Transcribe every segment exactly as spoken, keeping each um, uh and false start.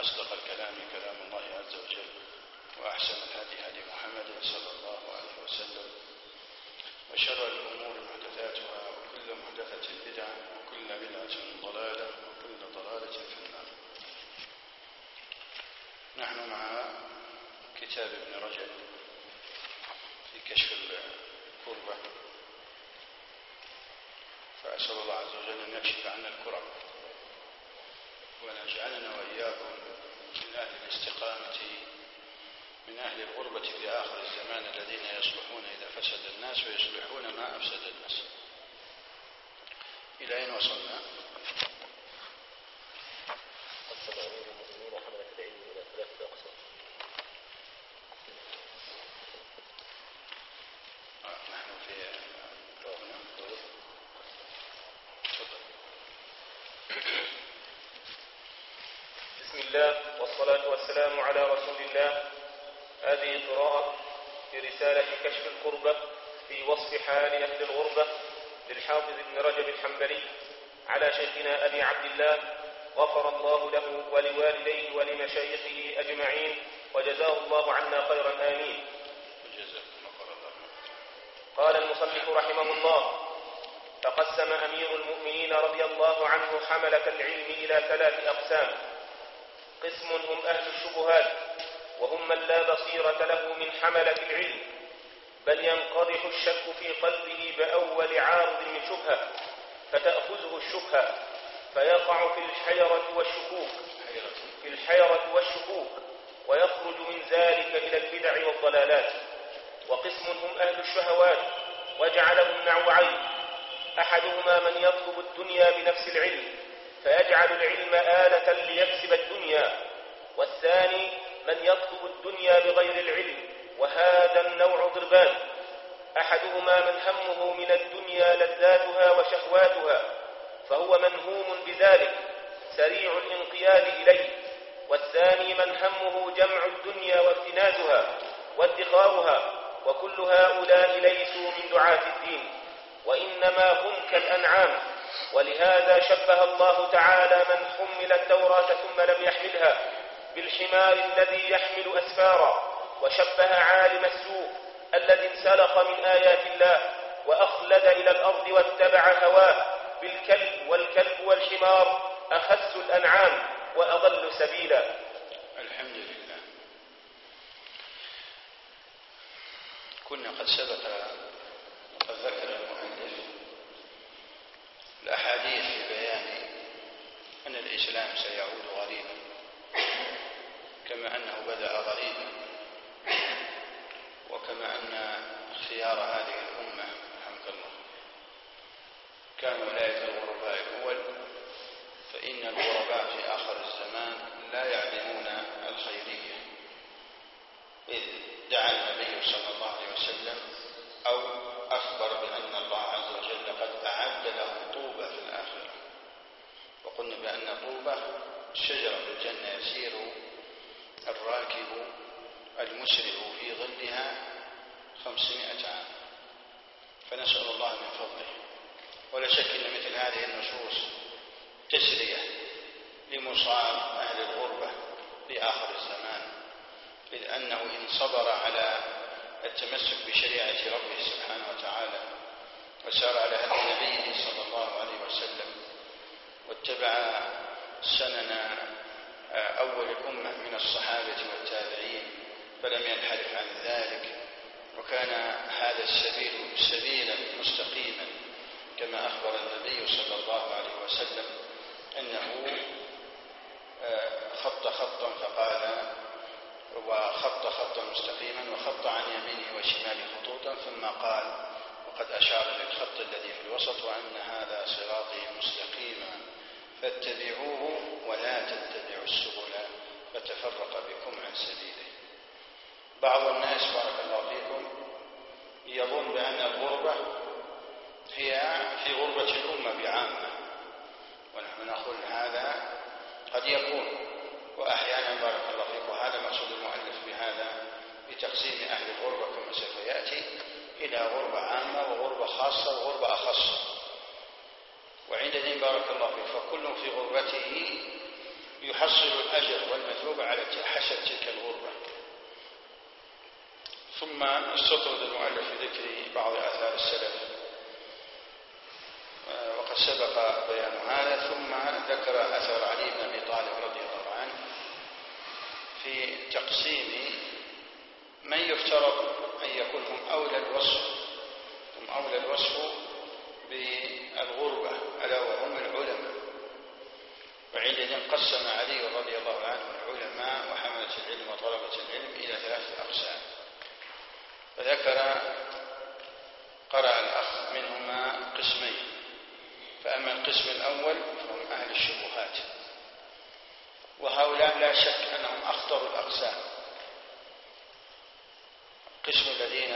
أصدق الكلام كلام الله عز وجل، وأحسن الهدي هدي محمد صلى الله عليه وسلم، وشر الأمور محدثاتها، وكل محدثة بدعة، وكل بدعة ضلالة، وكل ضلالة في النار. نحن مع كتاب ابن رجب في كشف الكربة، فأسأل الله عز وجل أن يكشف عنا الكرب وأن يجعلنا وإياكم من أهل الاستقامة، من أهل الغربة في آخر الزمان الذين يصلحون إذا فسد الناس ويصلحون ما أفسد الناس. إلى أين وصلنا؟ قسم أمير المؤمنين حملة العلم إلى ثلاثة أقسام. آه نحن في هنا. بسم الله والصلاة والسلام على رسول الله. هذه قراءة في رسالة كشف الكربة في وصف حال أهل الغربة للحافظ ابن رجب الحنبلي على شيخنا أبي عبد الله، غفر الله له ولوالديه ولمشايخه أجمعين، وجزاه الله عنا خيرا آمين. قال المصنف رحمه الله: فقسم أمير المؤمنين رضي الله عنه حملة العلم إلى ثلاث أقسام. قسم هم أهل الشبهات، وهم من لا بصيرة له من حملة العلم، بل ينقضح الشك في قلبه بأول عارض من شبهة فتأخذه الشبهة فيقع في الحيرة والشكوك في الحيرة والشكوك ويخرج من ذلك إلى البدع والضلالات. وقسم هم أهل الشهوات، وجعلهم نوعين: أحدهما من يطلب الدنيا بنفس العلم فيجعل العلم آلة ليكسب الدنيا، والثاني من يطلب الدنيا بغير العلم، وهذا النوع ضربان: أحدهما من همه من الدنيا لذاتها وشهواتها فهو منهوم بذلك سريع الانقياد إليه، والثاني من همه جمع الدنيا واكتنازها وادخارها، وكل هؤلاء ليسوا من دعاة الدين، وإنما هم كالأنعام. ولهذا شبه الله تعالى من حمل التوراة ثم لم يحملها بالحمار الذي يحمل أسفارا، وشبه عالم السوء الذي انسلخ من آيات الله وأخلد إلى الأرض واتبع هواه بالكلب، والكلب والحمار أخس الأنعام وأضل سبيلا. الحمد لله. كنا قد سبق وقد ذكر المؤلف الأحاديث في بيان أن الإسلام سيعود غريبا كما أنه بدأ غريبا، وكما أن خيار هذه الأمة رحمك الله كانوا أولئك الغرباء الأول، فإن الغرباء في آخر الزمان لا يعلمون الخيرية، إذ دعا النبي صلى الله عليه وسلم أو أخبر بأن الله عز وجل قد أعد له طوبى في الآخرة. وقلنا بأن طوبى شجرة في الجنة يسير الراكب المسرع في ظلها خمسمائة عام، فنسأل الله من فضله. ولا شك أن مثل هذه النصوص تسرية لمصاب أهل الغربة في آخر الزمان، إذ أنه إن صبر على التمسك بشريعة ربه سبحانه وتعالى وسار على هدي نبيه صلى الله عليه وسلم واتبع سنن أول الأمة من الصحابة والتابعين فلم ينحرف عن ذلك، وكان هذا السبيل سبيلا مستقيما كما أخبر النبي صلى الله عليه وسلم أنه خط خطا فقال وخط خطا مستقيما وخط عن يمينه وشماله خطوطا ثم قال وقد أشار للخط الذي في الوسط وأن هذا صراطي مستقيما فاتبعوه ولا تتبعوا السبل فتفرق بكم عن سبيله. بعض الناس بارك الله فيكم يظن بأن الغربة هي في غربة الأمة بعامة، ونحن نقول هذا قد يكون، وأحيانا بارك الله فيكم هذا مقصود المؤلف بهذا بتقسيم أهل الغربة كما سوف يأتي إلى غربة عامة وغربة خاصة وغربة أخص. وعندئذ بارك الله فيك فكل في غربته يحصل الأجر والمثوبة على حسب تلك الغربة. ثم استطرد المؤلف في ذكر بعض آثار السلف وقد سبق بيان هذا، ثم ذكر أثر علي بن أبي طالب رضي الله عنه في تقسيم من يفترض أن يكون هم أولى الوصف هم أولى الوصف بالغربة ألا وهم العلماء. وعندئذ قسم علي رضي الله عنه العلماء وحملة العلم وطلبة العلم إلى ثلاثة أقسام، فذكر قرأ الأخ منهما قسمين. فأما القسم الأول فهم أهل الشبهات، وهؤلاء لا شك أنهم أخطر الأقسام. قسم الذين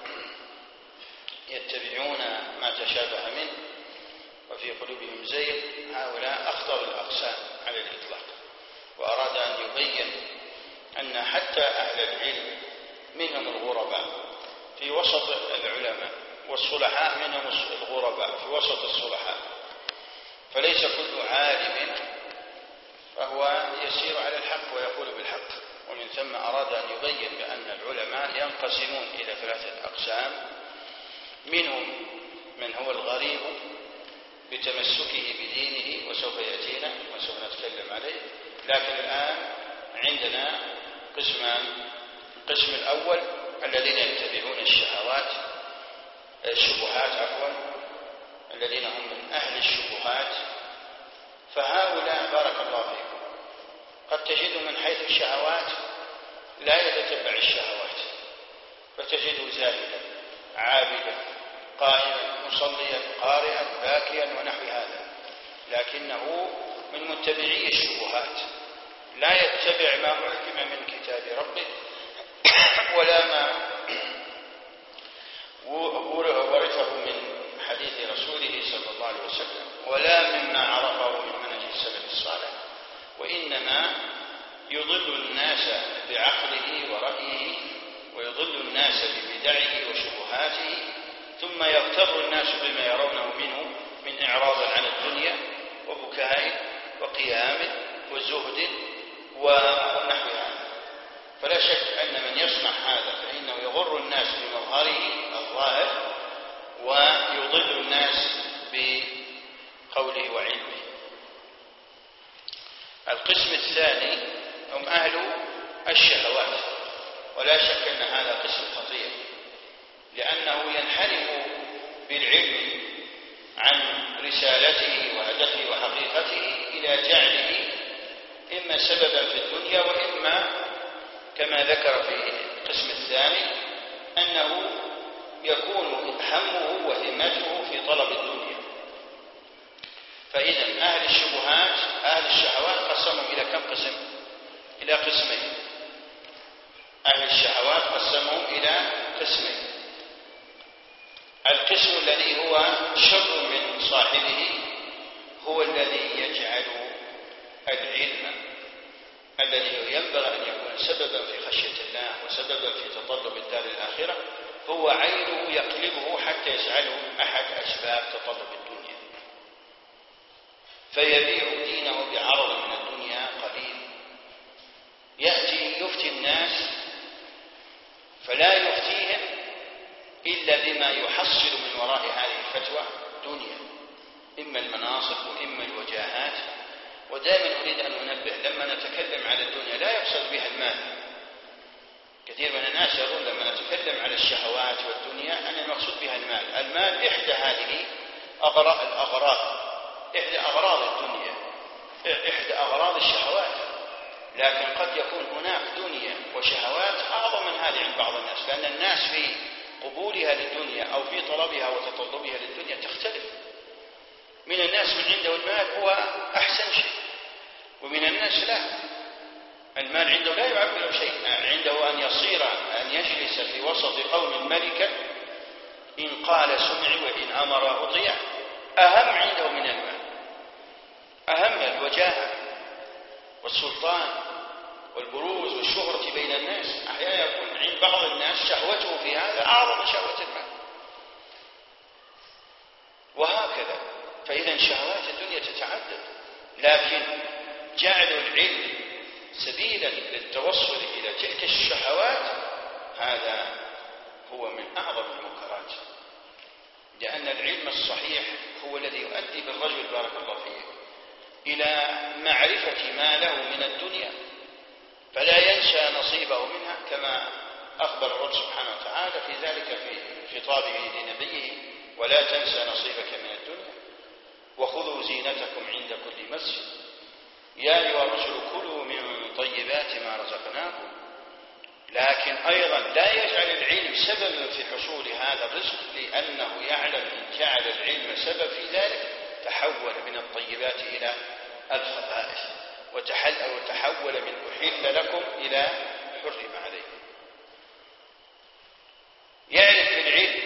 يتبعون ما تشابه منه وفي قلوبهم زيغ، هؤلاء أخطر الأقسام على الإطلاق. وأراد أن يبين أن حتى أهل العلم منهم الغرباء في وسط العلماء، والصلحاء منهم الغرباء في وسط الصلحاء، فليس كل عالم فهو يسير على الحق ويقول بالحق. ومن ثم أراد أن يبين بأن العلماء ينقسمون إلى ثلاثة أقسام، منهم من هو الغريب بتمسكه بدينه وسوف يأتينا وسوف نتكلم عليه، لكن الآن عندنا قسمان. القسم الأول الذين يتبعون الشهوات الشبهات عفوا الذين هم من أهل الشبهات، فهؤلاء بارك الله فيكم قد تجد من حيث الشهوات لا يتتبع الشهوات، فتجده زاهدا عابدا قائما مصليا قارئا باكيا ونحو هذا، لكنه من متبعي الشبهات، لا يتبع ما أحكم من كتاب ربه ولا ما ورثه من حديث رسوله صلى الله عليه وسلم ولا مما عرفه من منهج السلف الصالح، وإنما يضل الناس بعقله ورأيه ويضل الناس ببدعه وشبهاته، ثم يغتر الناس بما يرونه منه من إعراض عن الدنيا وبكاء وقيام وزهد ونحو هذا. فلا شك أن من يصنع هذا فإنه يغر الناس بمظهره الظاهر ويضل الناس بقوله وعلمه. القسم الثاني هم أهل الشهوات، ولا شك أن هذا قسم خطير، لأنه ينحرف بالعلم عن رسالته وهدفه وحقيقته إلى جعله إما سببا في الدنيا وإما كما ذكر في القسم الثاني أنه يكون همه وهمته في طلب الدنيا. فإذا أهل الشبهات أهل الشهوات قسمهم إلى كم قسم؟ إلى قسمين. أهل الشهوات قسمهم إلى قسمين. القسم الذي هو شر من صاحبه هو الذي يجعل العلم الذي ينبغي أن يكون سببا في خشية الله وسببا في تطلب الدار الآخرة هو عينه يقلبه حتى يجعله أحد أسباب تطلب الدنيا، فيبيع دينه بعرض من الدنيا قليل. يأتي يفتي الناس فلا يفتيهم إلا بما يحصل من وراء هذه الفتوى دنيا، إما المناصب وإما الوجاهات. ودائما أريد أن أنبه لما نتكلم على الدنيا لا يقصد بها المال. كثير من الناس يقول لما نتكلم على الشهوات والدنيا أن المقصود بها المال. المال إحدى هذه أغراض الأغراض إحدى أغراض الدنيا، إحدى أغراض الشهوات، لكن قد يكون هناك دنيا وشهوات أعظم من هذه عند بعض الناس، لأن الناس في قبولها للدنيا أو في طلبها وتطلبها للدنيا تختلف. من الناس من عنده المال هو أحسن شيء، ومن الناس لا، المال عنده لا يعبر شيء، عنده أن يصير أن يجلس في وسط قوم ملكا إن قال سمع وإن أمر أطيع، أهم عنده من المال، أهم الوجاهة والسلطان والبروز والشهرة بين الناس. أحيانا يكون عند بعض الناس شهوته في هذا أعظم من شهوة المال، وهكذا. فإذا شهوات الدنيا تتعدد، لكن جعل العلم سبيلا للتوصل إلى تلك الشهوات هذا هو من أعظم المنكرات، لأن العلم الصحيح هو الذي يؤدي بالرجل بارك الله فيه إلى معرفة ما له من الدنيا فلا ينسى نصيبه منها، كما أخبر الرب سبحانه وتعالى في ذلك في خطابه لنبيه: ولا تنسى نصيبك من الدنيا وخذوا زينتكم عند كل مسجد يا أيها الرسل كلوا من طيبات ما رزقناكم. لكن أيضا لا يجعل العلم سببا في حصول هذا الرزق، لأنه يعلم إن جعل العلم سبب في ذلك تحول من الطيبات إلى الخبائث، وتحول من أحل لكم إلى حرم عليكم. يعرف بالعلم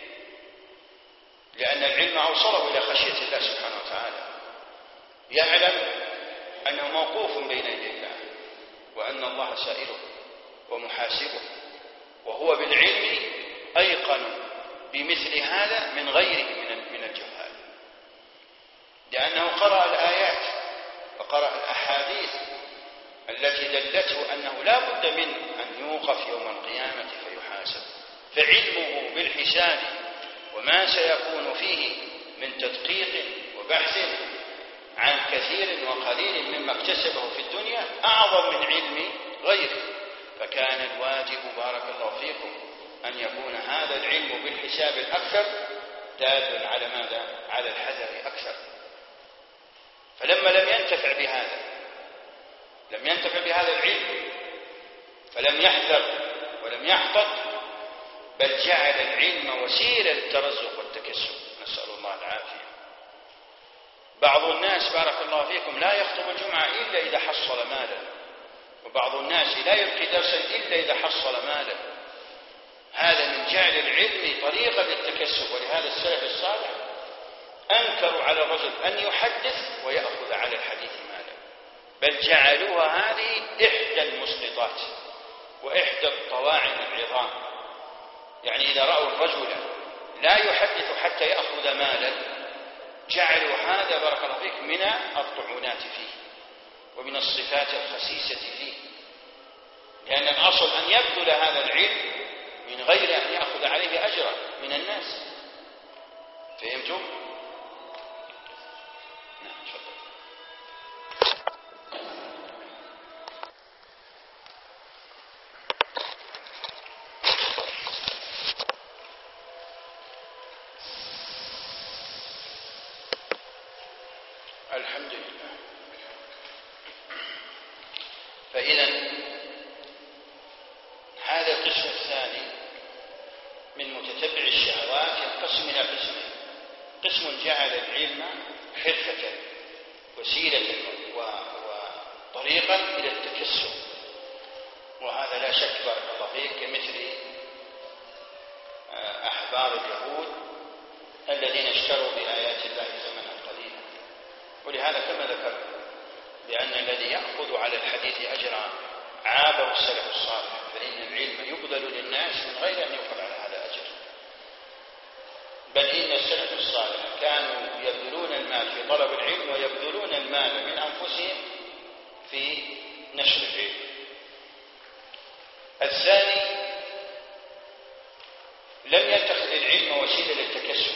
لأن العلم أوصله إلى خشية الله سبحانه وتعالى، يعلم أنه موقوف بين يدي الله وأن الله سائله ومحاسبه، وهو بالعلم أيقن بمثل هذا من غيره من الجهال، لأنه قرأ الآيات وقرأ الأحاديث التي دلته أنه لا بد من أن يوقف يوم القيامة فيحاسب، فعلمه بالحساب وما سيكون فيه من تدقيق وبحث عن كثير وقليل مما اكتسبه في الدنيا أعظم من علم غيره. فكان الواجب بارك الله فيكم أن يكون هذا العلم بالحساب الأكثر دال على ماذا؟ على الحذر أكثر. فلما لم ينتفع بهذا لم ينتفع بهذا العلم فلم يحذر ولم يحفظ، بل جعل العلم وسيلة للترزق والتكسب، نسأل الله العافية. بعض الناس بارك الله فيكم لا يخطب الجمعة إلا إذا حصل مالا، وبعض الناس لا يلقي درسا إلا إذا حصل مالا. هذا من جعل العلم طريقا للتكسب. ولهذا السلف الصالح أنكروا على الرجل أن يحدث ويأخذ على الحديث مالا، بل جعلوها هذه إحدى المسقطات وإحدى الطواعن العظام. يعني إذا رأوا الرجل لا يحدث حتى يأخذ مالا جعلوا هذا بارك الله فيك من الطعونات فيه ومن الصفات الخسيسة فيه، لأن الأصل أن يبذل هذا العلم من غير أن يأخذ عليه أجرا من الناس. فهمتم؟ نعم تفضل. الحمد لله. فإذا هذا القسم الثاني من متتبع الشهوات ينقسم إلى قسمين: قسم جعل العلم حرفة وسيلة وطريقا إلى التكسب، وهذا لا شك بارك الله فيك كمثل أحبار اليهود الذين اشتروا بآيات الله ثمنا قليلا. ولهذا كما ذكرت بأن الذي يأخذ على الحديث أجرا عابر السلف الصالح، فإن العلم يبذل للناس من غير أن يؤخذ على هذا أجر، بل إن السلف الصالح كانوا يبذلون المال في طلب العلم ويبذلون المال من أنفسهم في نشر العلم. الثاني لم يتخذ العلم وسيلة للتكسب،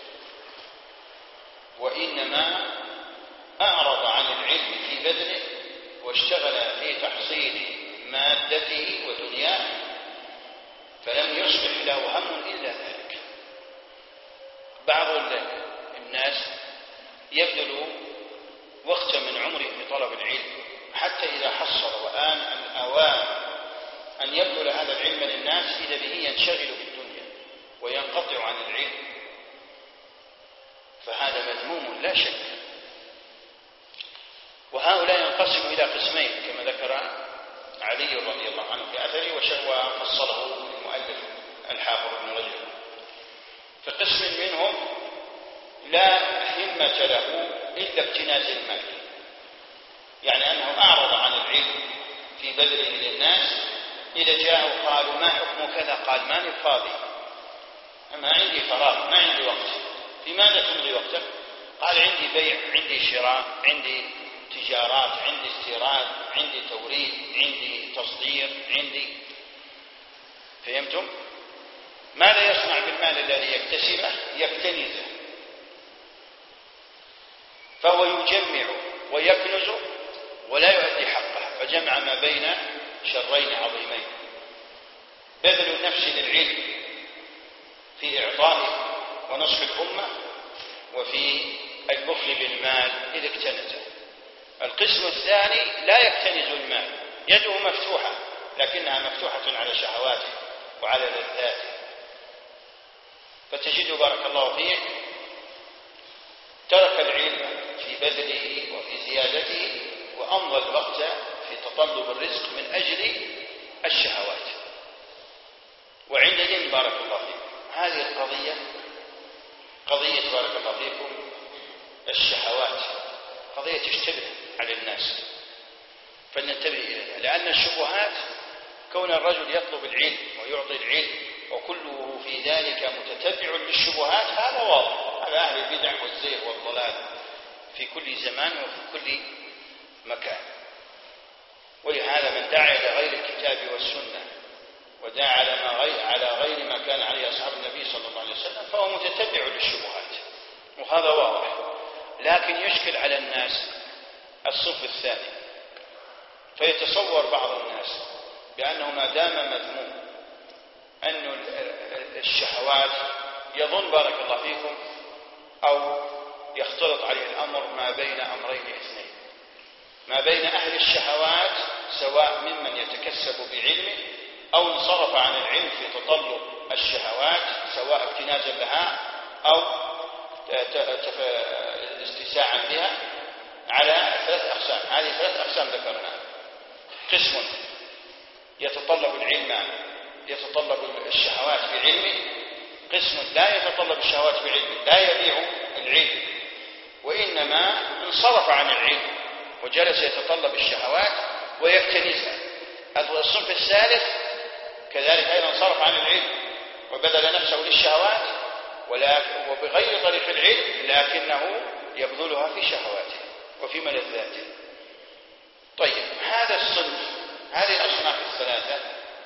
وإنما أعرض عن العلم في بذله واشتغل في تحصيل مادته ودنياه، فلم يصبح له هم إلا ذلك. بعض الناس يبذل وقتا من عمره في طلب العلم حتى إذا حصل وآن الأوان أن يبذل هذا العلم للناس إذا به ينشغل بالدنيا وينقطع عن العلم، فهذا مذموم لا شك. وهؤلاء ينقسم إلى قسمين كما ذكر علي رضي الله عنه في أثره وفصله المؤلف الحافظ ابن رجب. فقسم منهم لا همة له إلا اكتناز المال، يعني أنه أعرض عن العلم في بذله للناس. إذا جاءوا قالوا ما حكم كذا قال ماني فاضي، ما عندي فراغ، ما عندي وقت. في ماذا تمضي وقتك؟ قال عندي بيع، عندي شراء، عندي تجارات، عندي استيراد، عندي توريد، عندي تصدير، عندي. فهمتم؟ ماذا يصنع بالمال الذي يكتسبه؟ يكتنزه، فهو يجمع ويكنز ولا يؤدي حقه، فجمع ما بين شرين عظيمين: بذل النفس للعلم في إعطائه ونصح الأمة، وفي البخل بالمال إذا اكتنزه. القسم الثاني لا يكتنز المال، يده مفتوحة لكنها مفتوحة على شهواته وعلى لذاته، فتجد بارك الله فيه ترك العلم في بذله وفي زيادته وأمضى الوقت في تطلب الرزق من أجل الشهوات. وعندئذ بارك الله فيكم هذه القضية قضية بارك الله فيكم الشهوات قضية تشتبه على الناس، فلننتبه إليها، لأن الشبهات كون الرجل يطلب العلم ويعطي العلم وكله في ذلك متتبع للشبهات هذا واضح، هذا أهل البدع والزيغ والضلال في كل زمان وفي كل مكان. ولهذا من دعا إلى غير الكتاب والسنة ودعا على, ما غير على غير ما كان عليه أصحاب النبي صلى الله عليه وسلم فهو متتبع للشبهات، وهذا واضح. لكن يشكل على الناس الصف الثاني، فيتصور بعض الناس بأنه ما دام مذموم أن الشهوات يظن بارك الله فيكم أو يختلط عليه الأمر ما بين أمرين اثنين: ما بين أهل الشهوات سواء ممن يتكسب بعلمه أو انصرف عن العلم في تطلب الشهوات سواء اكتنازا لها أو استساعا بها، على ثلاث أقسام. هذه ثلاث أقسام ذكرناها: قسم يتطلب العلم يتطلب الشهوات بعلمه، قسم لا يتطلب الشهوات بعلمه لا يبيع العلم وإنما انصرف عن العلم وجلس يتطلب الشهوات ويكتنزها. الصنف الثالث كذلك أيضا انصرف عن العلم وبذل نفسه للشهوات وبغير طريق العلم لكنه يبذلها في شهواته وفي ملذاته. طيب، هذا الصنف هذه الأصناف الثلاثة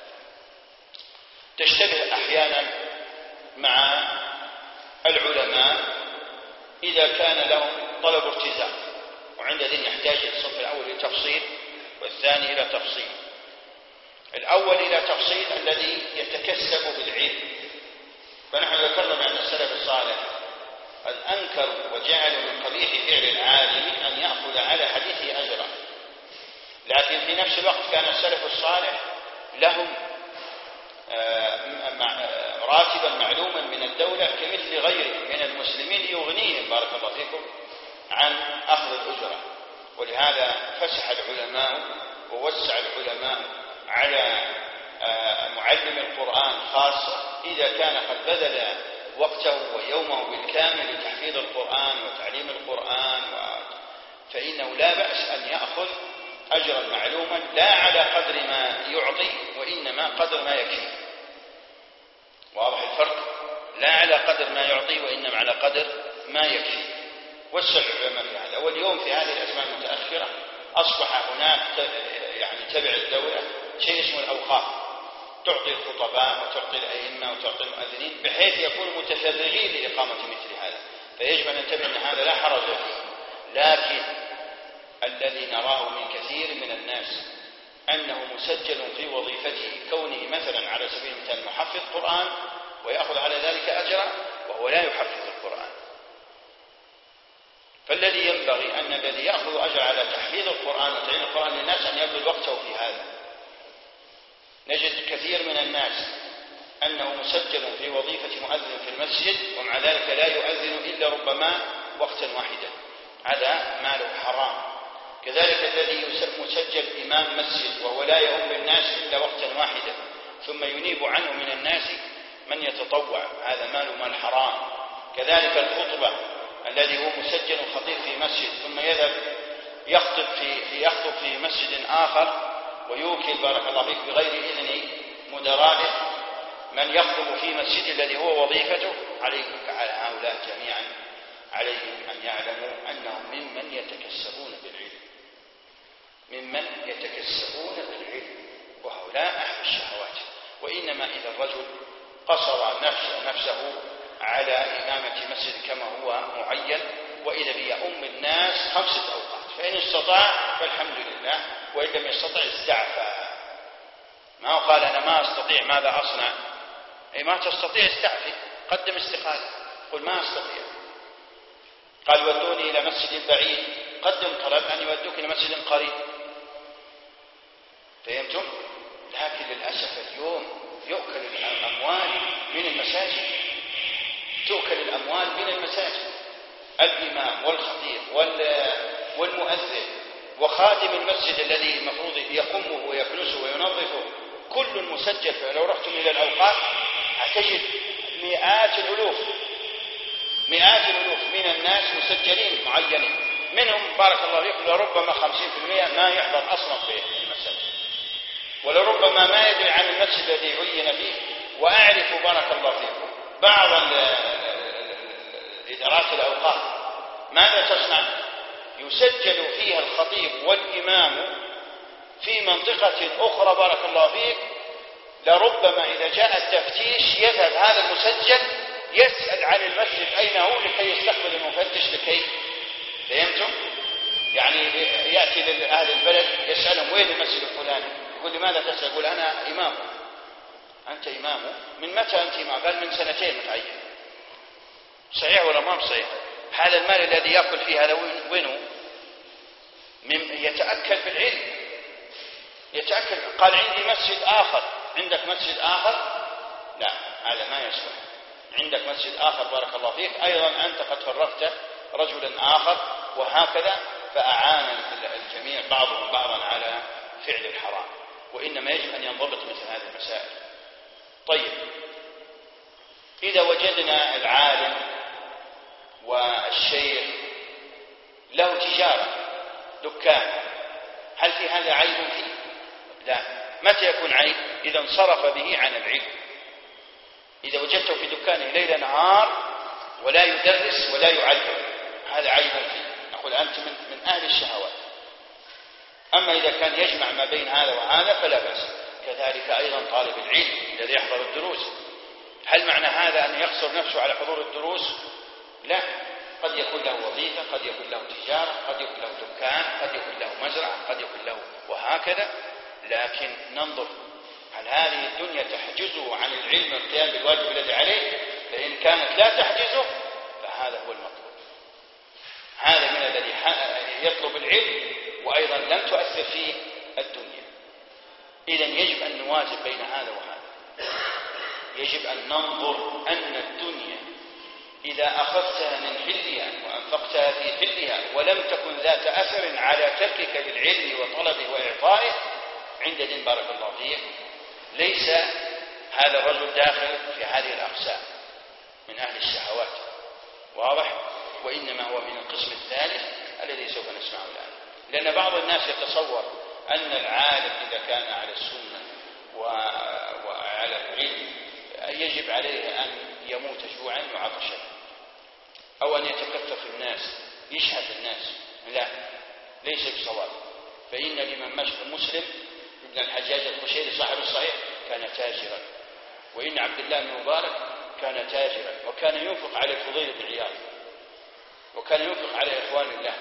تشتبه أحيانا مع العلماء إذا كان لهم طلب ارتزاق، وعندئذ يحتاج الصنف الأول إلى تفصيل والثاني إلى تفصيل. الأول إلى تفصيل الذي يتكسب بالعلم، فنحن ذكرنا بأن السلف الصالح قد أنكروا وجعلوا من قبيح فعل العالم أن يأخذ على حديثه أجرا، لكن في نفس الوقت كان السلف الصالح لهم راتبا معلوما من الدولة كمثل غيرهم من المسلمين يغنيهم بارك الله فيكم عن أخذ الأجرة. ولهذا فسح العلماء ووسع العلماء على معلم القرآن خاصة إذا كان قد بذل وقته ويومه بالكامل لتحفيظ القرآن وتعليم القرآن، فإنه لا بأس أن يأخذ أجرا معلوما لا على قدر ما يعطي وإنما قدر ما يكفي. واضح الفرق؟ لا على قدر ما يعطي وإنما على قدر ما يكفي. وسع العلماء في هذا. واليوم في هذه الأزمان المتأخرة أصبح هناك يعني تبع الدولة شيء اسمه الأوقاف، تعطي الخطباء وتعطي الأئمة وتعطي المؤذنين بحيث يكونوا متفرغين لإقامة مثل هذا، فيجب أن ننتبه أن هذا لا حرج فيه. لكن الذي نراه من كثير من الناس أنه مسجل في وظيفته كونه مثلا على سبيل المثال محفظ قرآن ويأخذ على ذلك أجرا وهو لا يحفظ القرآن. فالذي ينبغي أن الذي يأخذ أجر على تحفيظ القرآن وتعليم القرآن للناس أن يبذل وقته في هذا. نجد كثير من الناس أنه مسجل في وظيفة مؤذن في المسجد ومع ذلك لا يؤذن إلا ربما وقتا واحدا، هذا ماله حرام. كذلك الذي مسجل إمام مسجد وهو لا يؤم الناس إلا وقتا واحدا ثم ينيب عنه من الناس من يتطوع، هذا ماله مال حرام. كذلك الخطبة الذي هو مسجل خطيب في مسجد ثم يذهب يخطب في يخطب في مسجد آخر ويوكل بارك الله فيك بغير إذن مدرائه من يخطب في مسجد الذي هو وظيفته، عليهم على هؤلاء جميعا عليهم أن يعلموا أنهم ممن يتكسبون بالعلم يتيسرون بالعلم، وهؤلاء أهل الشهوات. وإنما إذا الرجل قصر نفسه, نفسه على إمامة مسجد كما هو معين، وإذا بيؤم الناس خمسة أوقات، فإن استطاع فالحمد لله، وإن لم يستطع استعفى. ما قال أنا ما أستطيع ماذا أصنع؟ أي ما تستطيع استعفي، قدم استقالة، قل ما أستطيع. قال ودوني إلى مسجد بعيد، قدم طلب أن يودوك إلى مسجد قريب. فهمتم؟ لكن للأسف اليوم يؤكل الأموال من المساجد، تؤكل الأموال من المساجد. الإمام والخطيب والمؤذن وخادم المسجد الذي المفروض يقومه ويكنسه وينظفه كل مسجل. فلو رحتم إلى الأوقاف هتجد مئات الألوف مئات الألوف من الناس مسجلين معينين، منهم بارك الله فيكم لربما خمسين بالمئة ما يحضر أصلا في المسجد، ولربما ما يدري عن المسجد الذي عين فيه. وأعرف بارك الله فيكم بعض إدارات الأوقاف ماذا تصنع؟ يسجل فيها الخطيب والإمام في منطقة أخرى بارك الله فيك، لربما إذا جاء التفتيش يذهب هذا المسجل يسأل عن المسجد أين هو لكي يستقبل المفتش لكي. فهمتم؟ يعني يأتي لأهل البلد يسألهم وين المسجد الفلاني، يقول لماذا تسأل؟ يقول أنا إمامه. أنت إمامه؟ من متى أنت إمام؟ قال من سنتين متعين. صحيح ولا ما صحيح؟ هذا المال الذي يأكل فيه هذا وينه؟ يتأكل بالعلم، يتأكل. قال عندي مسجد آخر، عندك مسجد آخر؟ لا، هذا ما يصلح. عندك مسجد آخر بارك الله فيك أيضا أنت قد فرقت رجلا آخر، وهكذا. فأعان الجميع بعضهم بعضا على فعل الحرام، وإنما يجب أن ينضبط مثل هذه المسائل. طيب، إذا وجدنا العالم والشيخ له تجارة دكان، هل في هذا عيب فيه؟ لا. متى يكون عيب؟ إذا انصرف به عن العلم. إذا وجدته في دكانه ليل نهار ولا يدرس ولا يعلم، هذا عيب فيه، نقول أنت من, من أهل الشهوات. أما إذا كان يجمع ما بين هذا وهذا فلا بأس. كذلك أيضا طالب العلم الذي يحضر الدروس، هل معنى هذا أن يقصر نفسه على حضور الدروس؟ لا، قد يكون له وظيفة، قد يكون له تجارة، قد يكون له دكان، قد يكون له مزرعة، قد يكون له وهكذا. لكن ننظر هل هذه الدنيا تحجزه عن العلم والقيام بالواجب الذي عليه؟ فإن كانت لا تحجزه فهذا هو المطلوب. هذا من الذي يطلب العلم وأيضا لم تؤثر فيه الدنيا. إذن يجب أن نوازن بين هذا وهذا. يجب أن ننظر أن الدنيا إذا أخذتها من حلها وأنفقتها في حلها ولم تكن ذات أثر على تركك للعلم وطلبه وإعطائه، عندئذ بارك الله فيه ليس هذا الرجل داخل في هذه الأقسام من أهل الشهوات، واضح؟ وإنما هو من القسم الثالث الذي سوف نسمعه الآن. لأن بعض الناس يتصور أن العالم إذا كان على السنة وعلى العلم يجب عليه أن يموت جوعا وعطشا أو أن يتكثف الناس يشهد الناس. لا، ليس بصواب. فإن الإمام مسلم ابن الحجاج القشيري صاحب الصحيح كان تاجرا، وإن عبد الله بن مبارك كان تاجرا، وكان ينفق على الفضيل بن عياض، وكان ينفق على إخوان الله.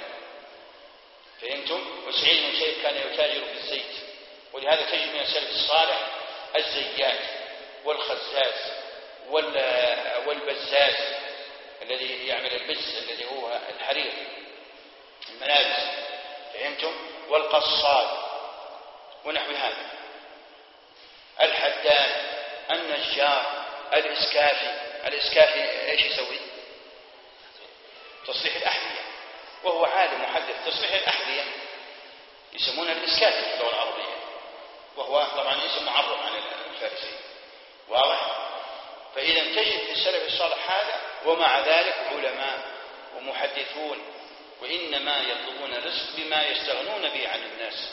فهمتم؟ وسعيد بن مسيب كان يتاجر في الزيت. ولهذا تجد من السلف الصالح الزيات والخزاز والبزاز الذي يعمل البز الذي هو الحرير الملابس. فهمتم؟ والقصاد ونحو هذا، الحداد، النجار، الإسكافي. الإسكافي إيش يسوي؟ تصليح الأحذية، وهو عالم محدث تصليح الأحذية، يسمونه الإسكافي في اللغة العربية، وهو طبعا اسم معرف عن الفارسي، واضح؟ فإذا تجد في السلف الصالح هذا، ومع ذلك علماء ومحدثون، وإنما يطلبون الرزق بما يستغنون به عن الناس.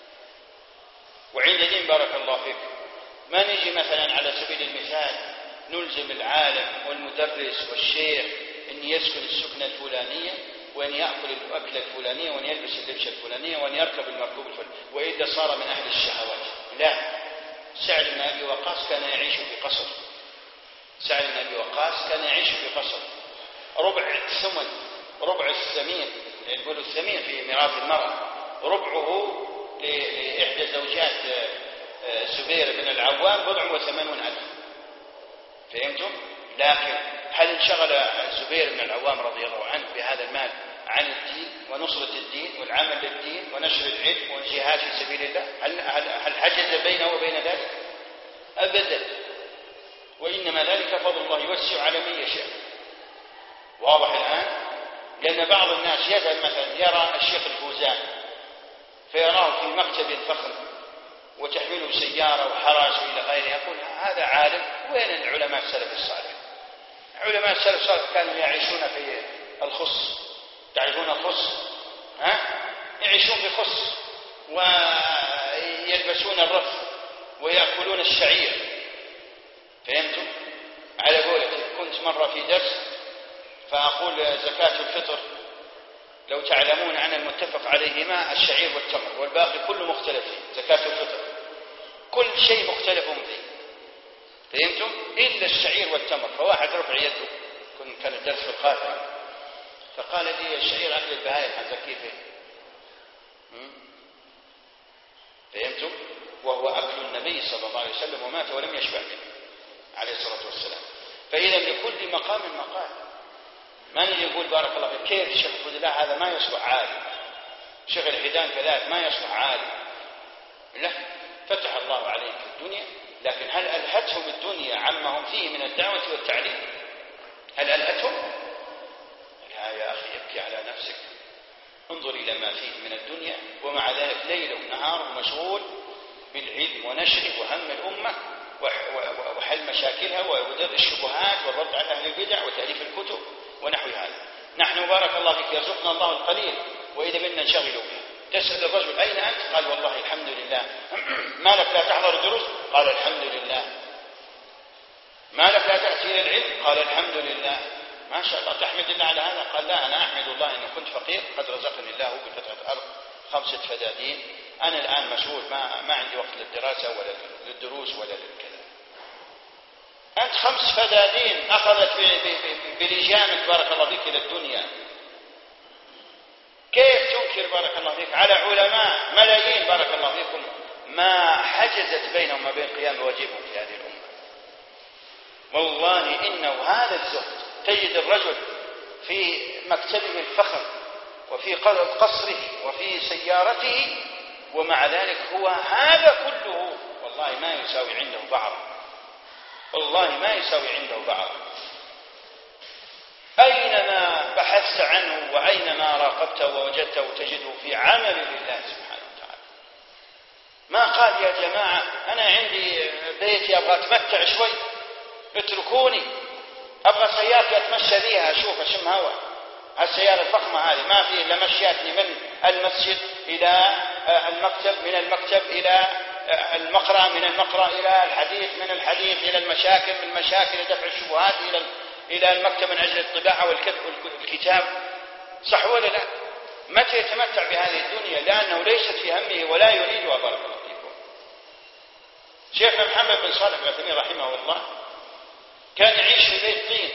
وعند دين بارك الله فيك ما نجي مثلا على سبيل المثال نلزم العالم والمدرس والشيخ أن يسكن السكنة الفلانية، وأن يأكل الأكلة الفلانية وأن يلبس اللبسة الفلانية وأن يركب المركوب الفلاني، وإذا صار من أهل الشهوات. لا، سعد بن أبي وقاص كان يعيش في قصر. سعد بن أبي وقاص كان يعيش في قصر. ربع الثمن، ربع الثمين، يقولوا الثمين في ميراث المرأة، ربعه لإحدى زوجات زبير بن العوام بضع وثمانون ألف. فهمتم؟ لكن هل انشغل زبير بن العوام رضي الله عنه بهذا المال عن الدين ونصرة الدين والعمل للدين ونشر العلم والجهاد في سبيل الله؟ هل, هل حجز بينه وبين ذلك؟ أبدا. وإنما ذلك فضل الله يوسع على من يشاء. واضح الآن؟ لأن بعض الناس يذهب مثلا يرى الشيخ الفوزان فيراه في مكتب فخم وتحمله سيارة وحراس إلى غيره، يقول هذا عالم. وين العلماء السلف الصالح؟ علماء السلف الصالح كانوا يعيشون في الخص. تعرفون الخص؟ ها؟ يعيشون في خص ويلبسون الرف ويأكلون الشعير. فهمتم؟ على قولتي كنت مرة في درس فأقول زكاة الفطر لو تعلمون عن المتفق عليهما الشعير والتمر والباقي كله مختلف فيه. زكاة الفطر كل شيء مختلف فيه. فهمتم؟ إلا الشعير والتمر. فواحد رفع يده، كان الدرس في القاهرة، فقال لي الشعير أكل البهائم هنزكيه فيه. فهمتم؟ وهو أكل النبي صلى الله عليه وسلم ومات ولم يشبع منه عليه الصلاة والسلام. فإذا لكل مقام مقال. ما نجي نقول بارك الله فيك كيف الشيخ عبد الله هذا ما يصلح عالم، شيخ الحيدان كذلك ما يصلح عالم. لا، فتح الله عليهم في الدنيا، لكن هل ألهتهم الدنيا عما هم فيه من الدعوة والتعليم؟ هل ألهتهم؟ لا يا أخي، يبكي على نفسك. انظر إلى ما فيه من الدنيا، ومع ذلك ليل ونهار مشغول بالعلم ونشره وهم الأمة وحل مشاكلها ودرء الشبهات والرد على أهل البدع وتأليف الكتب ونحو هذا. نحن بارك الله فيك يرزقنا الله القليل وإذا بدنا نشغل به. تسأل الرجل أين أنت؟ قال والله الحمد لله. ما لك لا تحضر الدروس؟ قال الحمد لله. ما لك لا تأتي إلى العلم؟ قال الحمد لله. ما شاء الله، تحمد الله على هذا؟ قال لا، أنا أحمد الله أني كنت فقير قد رزقني الله بقطعة أرض خمسة فدادين. أنا الآن مشغول، ما, ما عندي وقت للدراسة ولا للدروس ولا للكذا. أنت خمس فدادين أخذت بلجامك بارك الله فيك إلى الدنيا، كيف تنكر بارك الله فيك على علماء ملايين بارك الله فيكم ما حجزت بينهم وبين قيام واجبهم في هذه الأمة؟ والله إنه هذا الزهد. تجد الرجل في مكتبه الفخر وفي قصره وفي سيارته، ومع ذلك هو هذا كله والله ما يساوي عنده بعض، والله ما يساوي عنده بعض. أينما بحثت عنه وأينما راقبته ووجدته تجده في عمل لله سبحانه وتعالى. ما قال يا جماعة أنا عندي بيتي أبغى أتمتع شوي، اتركوني، أبغى سيارتي أتمشى بيها أشوف أشم هوا. السيارة الفخمة هذه ما في إلا مشياتني من المسجد إلى المكتب، من المكتب إلى المقرأ، من المقرأ إلى الحديث، من الحديث إلى المشاكل، من المشاكل دفع الشبهات إلى إلى المكتب من أجل الطباعة والكتاب. صح ولا لا؟ متى يتمتع بهذه الدنيا؟ لأنه ليست في همه ولا يريدها بارك الله فيكم. شيخنا محمد بن صالح العثيمين رحمه الله كان يعيش في بيت طين،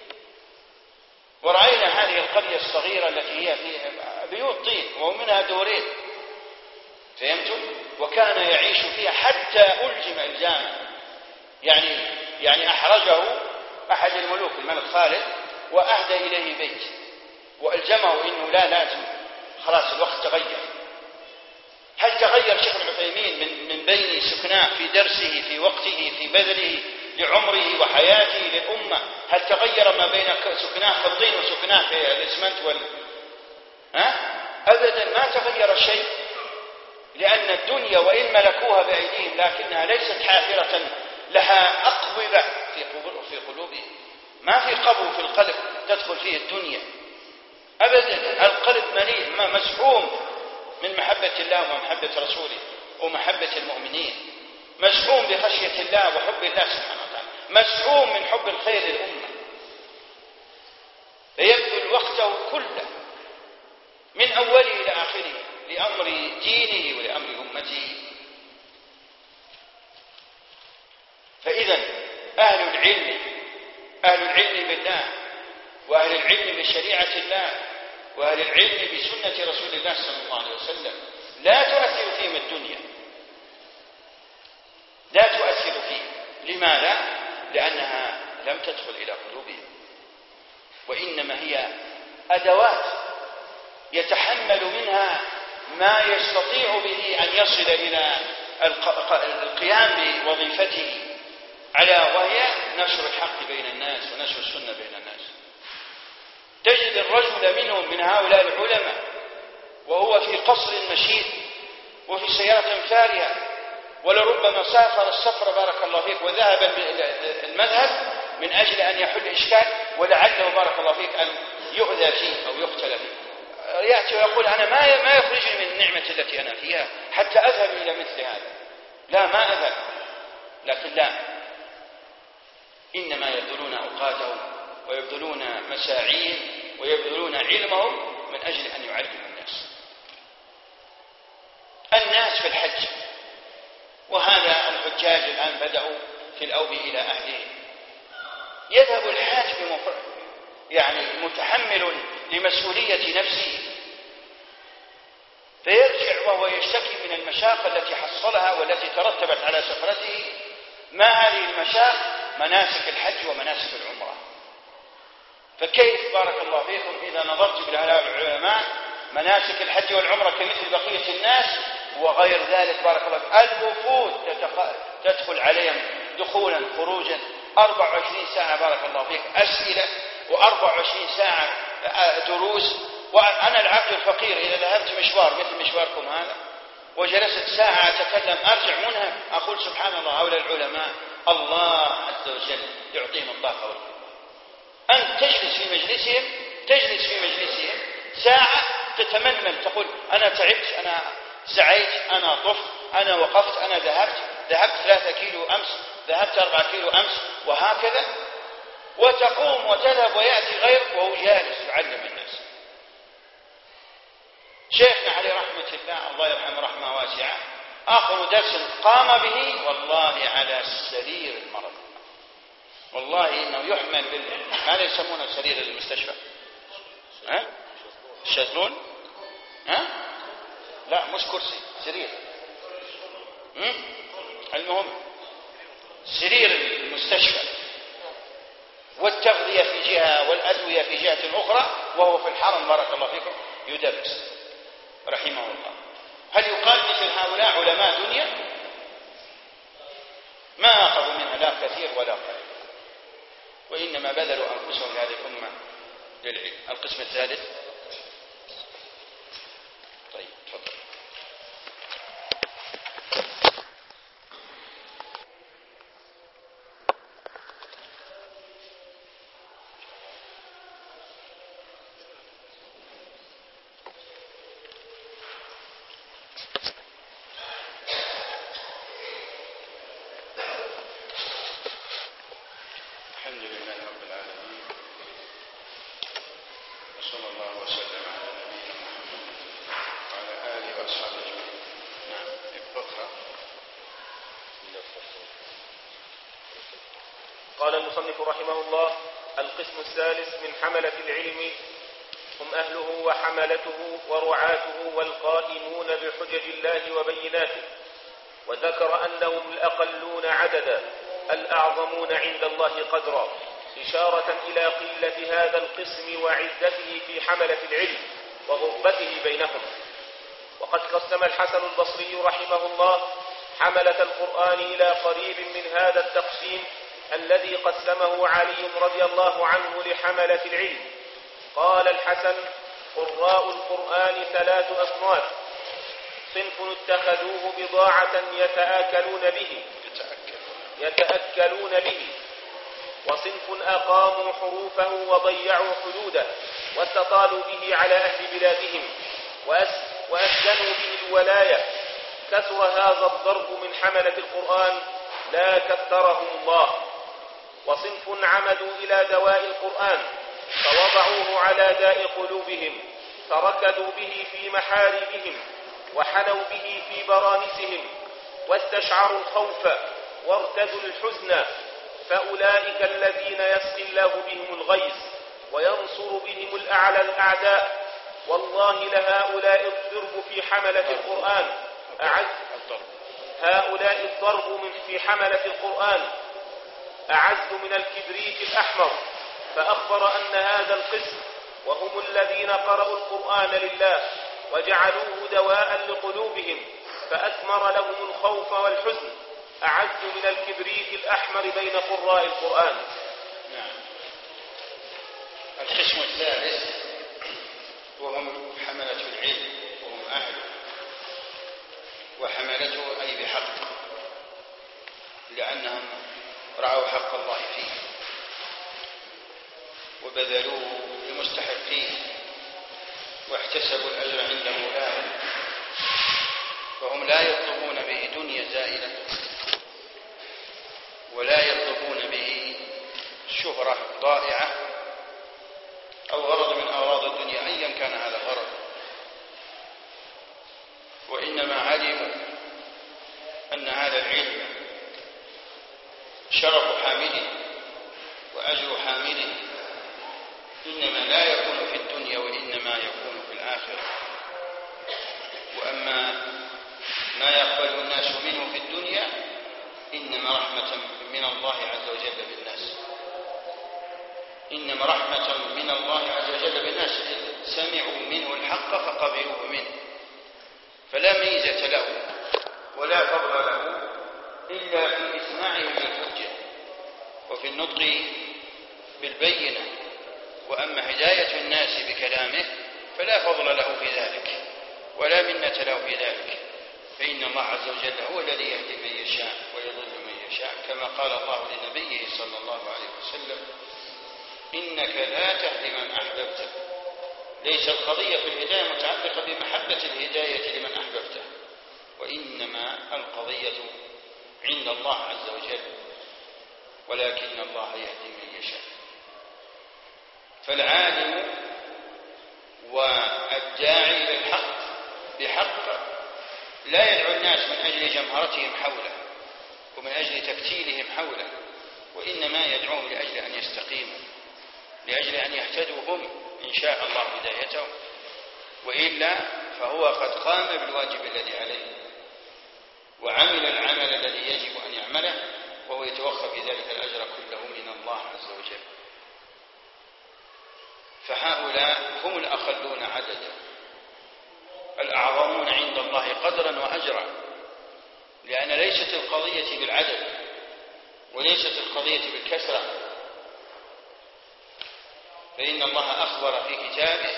ورأينا هذه القرية الصغيرة التي هي فيها بيوت طين ومنها دورين. فهمتم؟ وكان يعيش فيها حتى ألجم إلزاما، يعني يعني أحرجه أحد الملوك الملك خالد وأهدى إليه بيت وألجمه إنه لا لازم، خلاص الوقت تغير. هل تغير شيخ العثيمين من من بين سكناه في درسه في وقته في بذله لعمره وحياته للأمة؟ هل تغير ما بين سكناه في الطين وسكناه في الإسمنت وال ها؟ أبدا ما تغير شيء، لأن الدنيا وإن ملكوها بأيديهم لكنها ليست حافرة، لها أقبضة في قلوبهم. ما في قبو في القلب تدخل فيه الدنيا أبدا. القلب مليء ما مزحوم من محبة الله ومحبة رسوله ومحبة المؤمنين، مزحوم بخشية الله وحب الله سبحانه وتعالى، مزحوم من حب الخير للأمة، فيبذل وقته كله من أوله إلى آخره لأمر دينه ولأمر أمته. فإذا أهل العلم أهل العلم بالله وأهل العلم بشريعة الله وأهل العلم بسنة رسول الله صلى الله عليه وسلم لا تؤثر فيهم الدنيا، لا تؤثر فيهم. لماذا؟ لأنها لم تدخل إلى قلوبهم، وإنما هي أدوات يتحمل منها ما يستطيع به أن يصل إلى القيام بوظيفته على وهي نشر الحق بين الناس ونشر السنة بين الناس. تجد الرجل منهم من هؤلاء العلماء وهو في قصر مشيد وفي سيارة فارهة، ولربما سافر السفر بارك الله فيك وذهب المذهب من أجل أن يحل إشكال ولعله بارك الله فيك أن يؤذى فيه أو يقتل فيه، يأتي ويقول أنا ما ما يخرجني من النعمة التي أنا فيها حتى أذهب إلى مثل هذا. لا، ما أذهب، لكن لا، إنما يبذلون أوقاتهم ويبذلون مساعيهم ويبذلون علمهم من أجل أن يعلموا الناس. الناس في الحج، وهذا الحجاج الآن بدأوا في الأوب إلى أهلهم، يذهب الحاج بمفرد يعني متحمل لمسؤولية نفسه، فيرجع وهو يشتكي من المشاق التي حصلها والتي ترتبت على سفرته. ما هذه المشاق؟ مناسك الحج ومناسك العمرة. فكيف بارك الله فيكم إذا نظرت إلى هؤلاء العلماء مناسك الحج والعمرة كمثل بقية الناس وغير ذلك بارك الله فيكم، الوفود تدخل عليهم دخولا خروجا أربع وعشرين ساعة بارك الله فيك أسئلة وأربع وعشرين ساعة دروس. وأنا العبد الفقير إذا ذهبت مشوار مثل مشواركم هذا وجلست ساعة أتكلم أرجع منها أقول سبحان الله هؤلاء العلماء الله عز وجل يعطيهم الطاقة والقوة. أنت تجلس في مجلسهم تجلس في مجلسهم ساعة تتمنمل تقول أنا تعبت، أنا سعيت، أنا طفت، أنا وقفت، أنا ذهبت ذهبت ثلاثة كيلو أمس، ذهبت أربعة كيلو أمس، وهكذا. وتقوم وتذهب ويأتي غيرك وهو جالس يعلم الناس. شيخنا عليه رحمة الله الله يرحمه رحمة واسعة آخر درس قام به والله على سرير المرض، والله إنه يحمل بال ماذا يسمونه سرير المستشفى؟ ها؟ الشازلون؟ ها؟ لا مش كرسي، سرير. م? المهم سرير المستشفى، والتغذية في جهة والأدوية في جهة أخرى، وهو في الحرم بارك الله فيكم يدرس رحمه الله. هل يقال مثل هؤلاء علماء دنيا؟ ما أخذوا منها لا كثير ولا قليل، وإنما بذلوا أنفسهم لهذه الأمة للعلم. القسم الثالث. طيب تفضل. الحمد لله رب العالمين، وصلى الله وسلم على نبينا محمد وعلى آله وأصحابه أجمعين. نعم اقرأ. قال المصنف رحمه الله: القسم الثالث من حملة العلم هم أهله وحملته ورعاته والقائمون بحجج الله وبيناته، وذكر أنهم الأقلون عددا الأعظمون عند الله قدرا، إشارة إلى قلة هذا القسم وعزته في حملة العلم وغربته بينهم. وقد قسم الحسن البصري رحمه الله حملة القرآن إلى قريب من هذا التقسيم الذي قسمه علي رضي الله عنه لحملة العلم. قال الحسن: قراء القرآن ثلاث أصناف: صنف اتخذوه بضاعة يتآكلون به يتأكلون به وصنف أقاموا حروفه وضيعوا حدوده واستطالوا به على أهل بلادهم وأسجنوا به الولاية. كثر هذا الضرب من حملة القرآن لا كثرهم الله. وصنف عمدوا إلى دواء القرآن فوضعوه على داء قلوبهم فركضوا به في محاربهم وحنوا به في برانسهم واستشعروا الخوف وارتدوا الحزن، فأولئك الذين يسقي الله بهم الغيث وينصر بهم الأعلى الأعداء. والله لهؤلاء الضرب في حملة القرآن أعز هؤلاء الضرب من في حملة القرآن أعز من الكبريت الأحمر. فأخبر أن هذا القسم وهم الذين قرأوا القرآن لله وجعلوه دواء لقلوبهم فأثمر لهم الخوف والحزن أعز من الكبريت الأحمر بين قراء القرآن. نعم. القسم الثالث وهم حملة العلم وهم أهله، وحملته أي بحق، لأنهم رعوا حق الله فيه وبذلوه لمستحقيه واحتسبوا الأجر عند مولاهم، فهم لا يطلبون به دنيا زائلة ولا يطلبون به شهرة ضائعة أو غرض من أغراض الدنيا أيا كان هذا الغرض، وإنما علموا أن هذا العلم شرف حامله وأجر حامله إنما لا يكون في الدنيا وإنما يكون في الآخرة. وأما ما يقبل الناس منه في الدنيا إنما رحمة من الله عز وجل بالناس إنما رحمة من الله عز وجل بالناس سمعوا منه الحق فقبلوه منه، فلا ميزة له ولا فضل له إلا في إسماعه بالحجة وفي النطق بالبينة. وأما هداية الناس بكلامه فلا فضل له في ذلك ولا منة له في ذلك، فإن الله عز وجل هو الذي يهدي من يشاء ويضل من يشاء، كما قال الله لنبيه صلى الله عليه وسلم: إنك لا تهدي من أحببت. ليس القضية في الهداية متعلقة بمحبة الهداية لمن أحببته، وإنما القضية عند الله عز وجل، ولكن الله يهدي من يشاء. فالعالم والداعي إلى الحق بحق لا يدعو الناس من أجل جمهرتهم حوله ومن أجل تكتيلهم حوله، وإنما يدعوهم لأجل أن يستقيموا، لأجل أن يهتدوا هم إن شاء الله هدايتهم، وإلا فهو قد قام بالواجب الذي عليه وعمل العمل الذي يجب أن يعمله، وهو يتوخى في ذلك الأجر كله من الله عز وجل. فهؤلاء هم الأقلون عددا الأعظمون عند الله قدرا وأجرا، لأن ليست القضية بالعدد وليست القضية بالكثرة، فإن الله أخبر في كتابه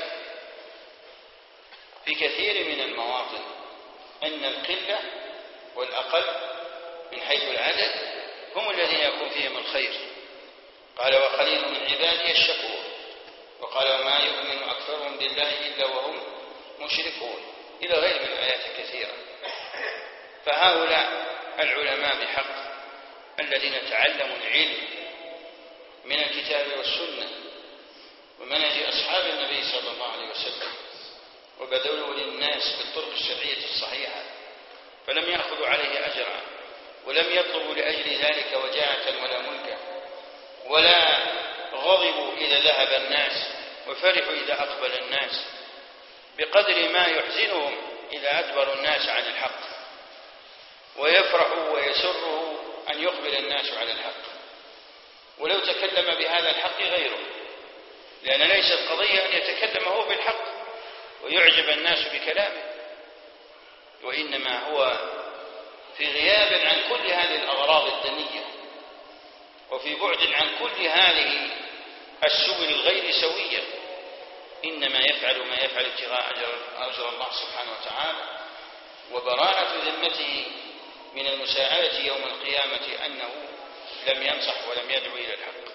في كثير من المواطن أن القلة والأقل من حيث العدد هم الذين يكون فيهم الخير. قال: وقليل من عبادي الشكور. وقال: وما يؤمن أكثرهم بالله إلا وهم مشركون، إلى غير من الآيات كثيرة. فهؤلاء العلماء بحق الذين تعلموا العلم من الكتاب والسنة ومنهج أصحاب النبي صلى الله عليه وسلم وبذلوا للناس بالطرق الشرعية الصحيحة، فلم يأخذوا عليه أجرا ولم يطلبوا لأجل ذلك وجاهة ولا ملكا، ولا غضبوا إذا ذهب الناس وفرحوا إذا أقبل الناس، بقدر ما يحزنهم إذا أدبروا الناس عن الحق، ويفرحوا ويسروا أن يقبل الناس على الحق ولو تكلم بهذا الحق غيره، لأن ليست قضية أن يتكلم هو بالحق ويعجب الناس بكلامه، وإنما هو في غياب عن كل هذه الأغراض الدنية وفي بعد عن كل هذه السبل الغير سوية، إنما يفعل ما يفعل ابتغاء أجر الله سبحانه وتعالى وبراءة ذمته من المساءلة يوم القيامة أنه لم ينصح ولم يدعو إلى الحق.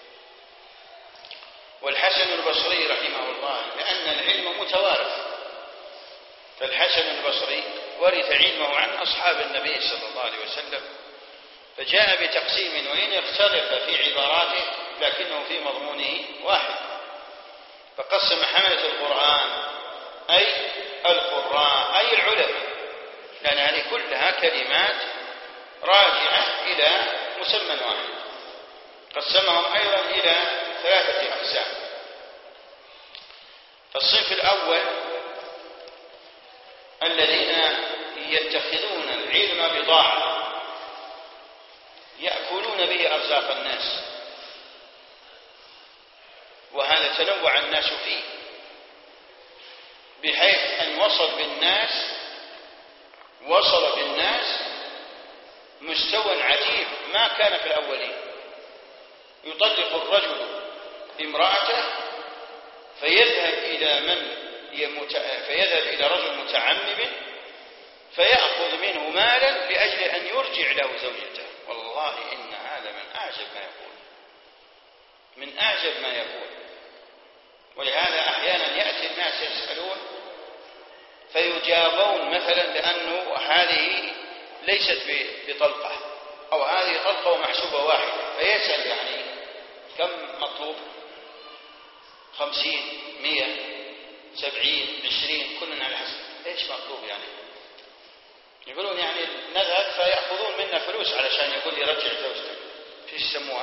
والحسن البصري رحمه الله لأن العلم متوارث، فالحسن البصري ورث علمه عن أصحاب النبي صلى الله عليه وسلم، فجاء بتقسيم وإن اختلف في عباراته لكنه في مضمونه واحد، فقسم حملة القرآن أي القراء أي العلماء، لأن هذه كلها كلمات راجعة إلى مسمى واحد. قسمهم أيضا إلى ثلاثة أقسام. فالصنف الأول الذين يتخذون العلم بضاعة يأكلون به أرزاق الناس، وهذا تنوع الناس فيه بحيث أن وصل بالناس وصل بالناس مستوى عجيب ما كان في الأولين. يطلق الرجل امرأته فيذهب إلى من يمت... فيذهب إلى رجل متعمم فيأخذ منه مالا لأجل أن يرجع له زوجته. والله إن هذا من أعجب ما يكون، من أعجب ما يكون. ولهذا أحيانا يأتي الناس يسألون فيجابون مثلا بأنه هذه ليست بطلقة أو هذه طلقة ومحسوبة واحدة، فيسأل يعني كم مطلوب؟ خمسين، مية، سبعين، عشرين، كلنا على حسب ايش مطلوب. يعني يقولون يعني نذهب فيأخذون منا فلوس علشان يقول لي رجع زوجتك. فيش يسموها؟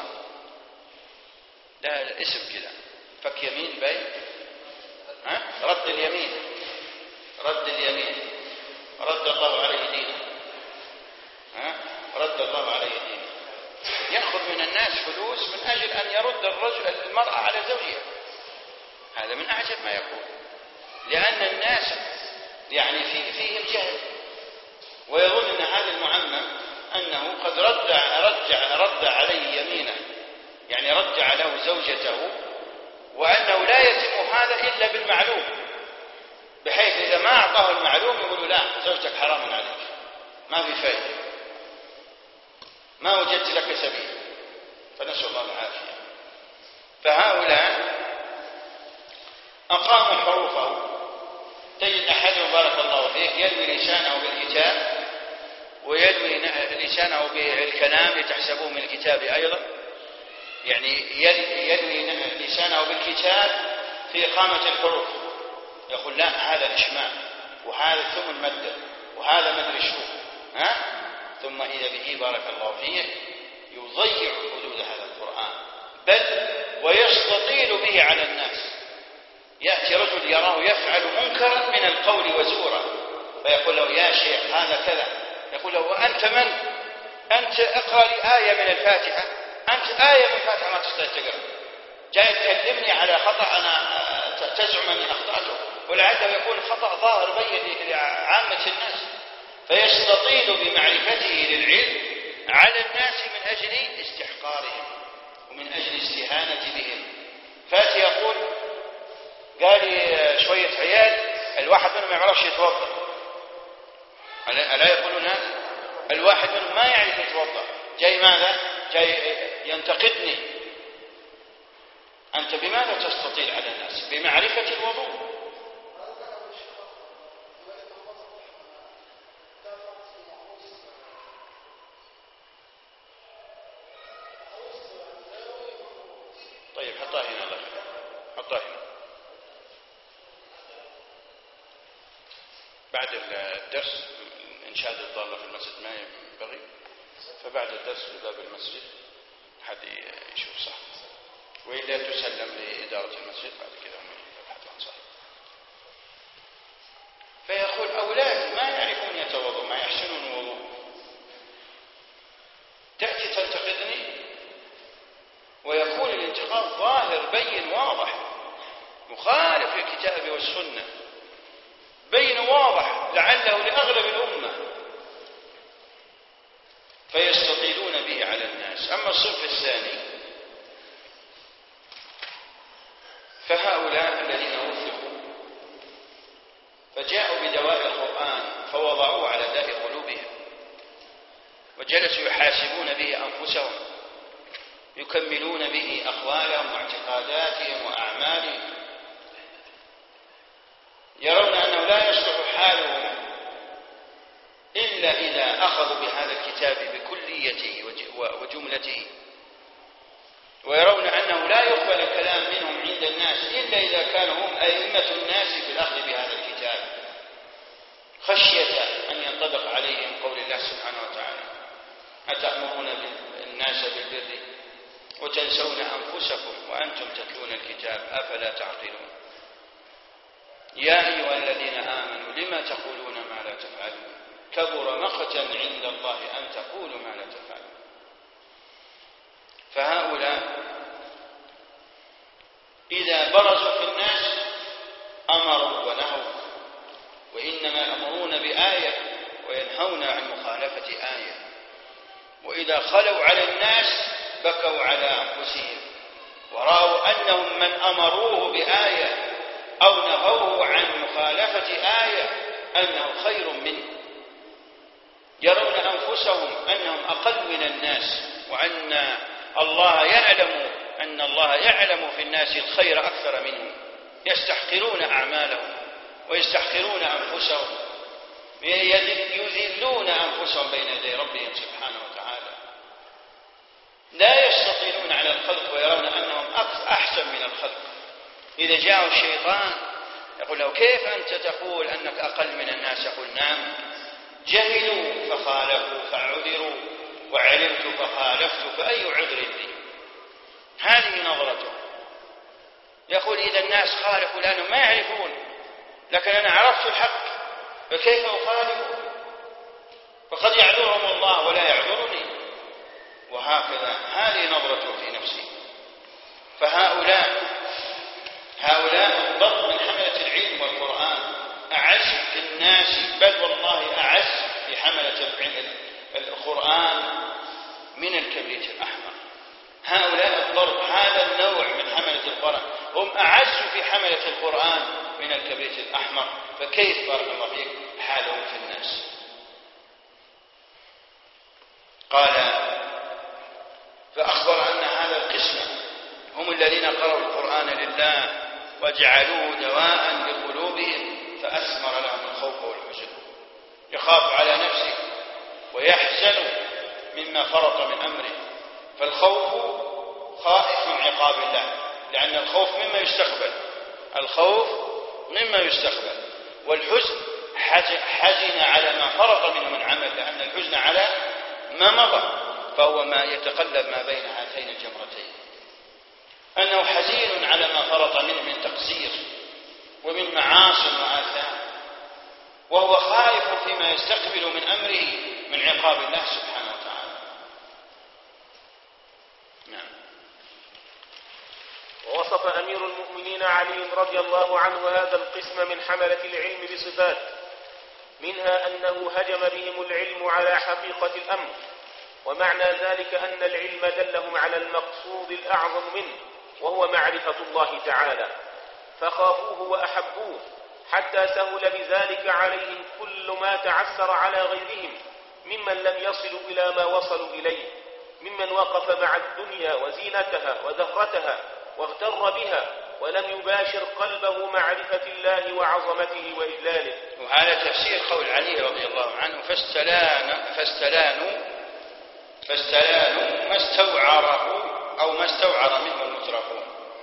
لا اسم كذا، فك يمين باي، ها؟ رد اليمين، رد اليمين، رد الله عليه دينه، ها؟ رد الله عليه دينه. يأخذ من الناس فلوس من أجل أن يرد الرجل المرأة على زوجها. هذا من أعجب ما يكون، لأن الناس يعني في فيهم جهل، ويظن أن هذا المعمم أنه قد رجع رجع رد عليه يمينه، يعني رجع له زوجته، وأنه لا يتم هذا إلا بالمعلوم، بحيث إذا ما أعطاه المعلوم يقول لا زوجتك حرام عليك، ما في فائدة، ما وجدت لك سبيل. فنسأل الله العافية. فهؤلاء أقاموا حروفه. تجد أحدهم بارك الله فيك يلوي لسانه بالكتاب ويلوي لسانه بالكلام لتحسبوه من الكتاب أيضا، يعني يلوي لسانه بالكتاب في إقامة الحروف، يقول لا هذا الإشمام وهذا ثم المد وهذا مدري شو، ها؟ ثم إذا به بارك الله فيه يضيع حدود هذا القرآن، بل ويستطيل به على الناس. يأتي رجل يراه يفعل منكرا من القول وزورا فيقول له يا شيخ هذا كذا، يقول له وأنت من؟ أنت اقرأ لي آية من الفاتحة، أنت آية من الفاتحة ما تستطيع تقرأ، جاي تكلمني على خطأ أنا تزعم أني أخطأته، ولعله يكون خطأ ظاهر بين لعامة الناس. فيستطيل بمعرفته للعلم على الناس من أجل استحقارهم ومن أجل استهانة بهم. فاتي يقول قال لي شوية عيال الواحد منهم ما يعرفش يتوضأ، ألا يقولون هذا؟ الواحد منهم ما يعرف يتوضأ، جاي ماذا؟ جاي ينتقدني. أنت بماذا تستطيل على الناس؟ بمعرفة الوضوء. طيب حطها هنا، الله يخليك حطها هنا. بعد الدرس إنشاد الضالة في المسجد ما ينبغي، فبعد الدرس في باب المسجد حد يشوف صح، وإلا تسلم لإدارة المسجد بعد كذا هم يبحثون صح. فيقول أولاد ما يعرفون يتوضوا، ما يحسنون الوضوء، تأتي تنتقدني، ويكون الانتقاد ظاهر بين واضح مخالف للكتاب والسنة، بين واضح لعله لأغلب الأمة، فيستطيلون به على الناس. أما الصنف الثاني فهؤلاء الذين وفقوا فجاءوا بدواء القرآن فوضعوه على داء قلوبهم، وجلسوا يحاسبون به أنفسهم، يكملون به أقوالهم واعتقاداتهم وأعمالهم، يرون أنه لا يصلح حالهم إلا إذا أخذوا بهذا الكتاب بكليته وجملته، ويرون أنه لا يقبل كلام منهم عند الناس إلا إذا كانوا هم أئمة الناس في الأخذ بهذا الكتاب. خشية أن ينطبق عليهم قول الله سبحانه وتعالى: أتأمرون الناس بالبر وتنسون أنفسكم وأنتم تتلون الكتاب أفلا تعقلون. يا أيها الذين آمنوا لما تقولون ما لا تفعلون كبر مقتا عند الله أن تقولوا ما لا تفعلون. فهؤلاء إذا برزوا في الناس أمروا ونهوا، وإنما يأمرون بآية وينهون عن مخالفة آية، وإذا خلوا على الناس بكوا على أنفسهم ورأوا أنهم من أمروه بآية أو نهوه عن مخالفة آية أنه خير منه، يرون أنفسهم أنهم أقل من الناس، وأن الله يعلم أن الله يعلم في الناس الخير أكثر منهم، يستحقرون أعمالهم ويستحقرون أنفسهم، يذلون أنفسهم بين يدي ربهم سبحانه وتعالى، لا يستطيعون على الخلق ويرون أنهم أحسن من الخلق. إذا جاء الشيطان يقول له: كيف أنت تقول أنك أقل من الناس؟ يقول: نعم، جهلوا فخالفوا فعذروا وعلمت فخالفت فأي عذر لي. هذه نظرته. يقول: إذا الناس خالفوا لأنهم ما يعرفون، لكن أنا عرفت الحق فكيف أخالف؟ فقد يعذرهم الله ولا يعذرني. وهكذا هذه نظرته في نفسه. فهؤلاء هؤلاء الضرب من حملة العلم والقرآن أعز في الناس، بل والله أعز في حملة القرآن من الكبريت الأحمر. هؤلاء الضرب، هذا النوع من حملة القرآن، هم أعز في حملة القرآن من الكبريت الأحمر. فكيف بارك الله فيك حالهم في الناس؟ قال: فأخبر أن هذا القسم هم الذين قرأوا القرآن لله وجعلوه دواء لقلوبهم فأثمر لهم الخوف والحزن. يخاف على نفسه ويحزن مما فرط من أمره. فالخوف خائف من عقاب الله، لأن الخوف مما يستقبل، الخوف مما يستقبل. والحزن حزن على ما فرط منه من عمل، لأن الحزن على ما مضى، فهو ما يتقلب ما بين هاتين الجمرتين، أنه حزين على ما فرط منه من تقصير ومن معاصي وآثام، وهو خائف فيما يستقبل من أمره من عقاب الله سبحانه وتعالى. نعم. ووصف أمير المؤمنين علي رضي الله عنه هذا القسم من حملة العلم بصفات، منها أنه هجم بهم العلم على حقيقة الأمر، ومعنى ذلك أن العلم دلهم على المقصود الأعظم منه وهو معرفة الله تعالى، فخافوه وأحبوه، حتى سهل بذلك عليهم كل ما تعسر على غيرهم ممن لم يصلوا إلى ما وصلوا إليه، ممن وقف مع الدنيا وزينتها وزهرتها واغتر بها ولم يباشر قلبه معرفة الله وعظمته وإجلاله. وهذا تفسير قول علي رضي الله عنه: فاستلان فاستلانوا فاستلانوا ما استوعره أو ما استوعر منه المترفون.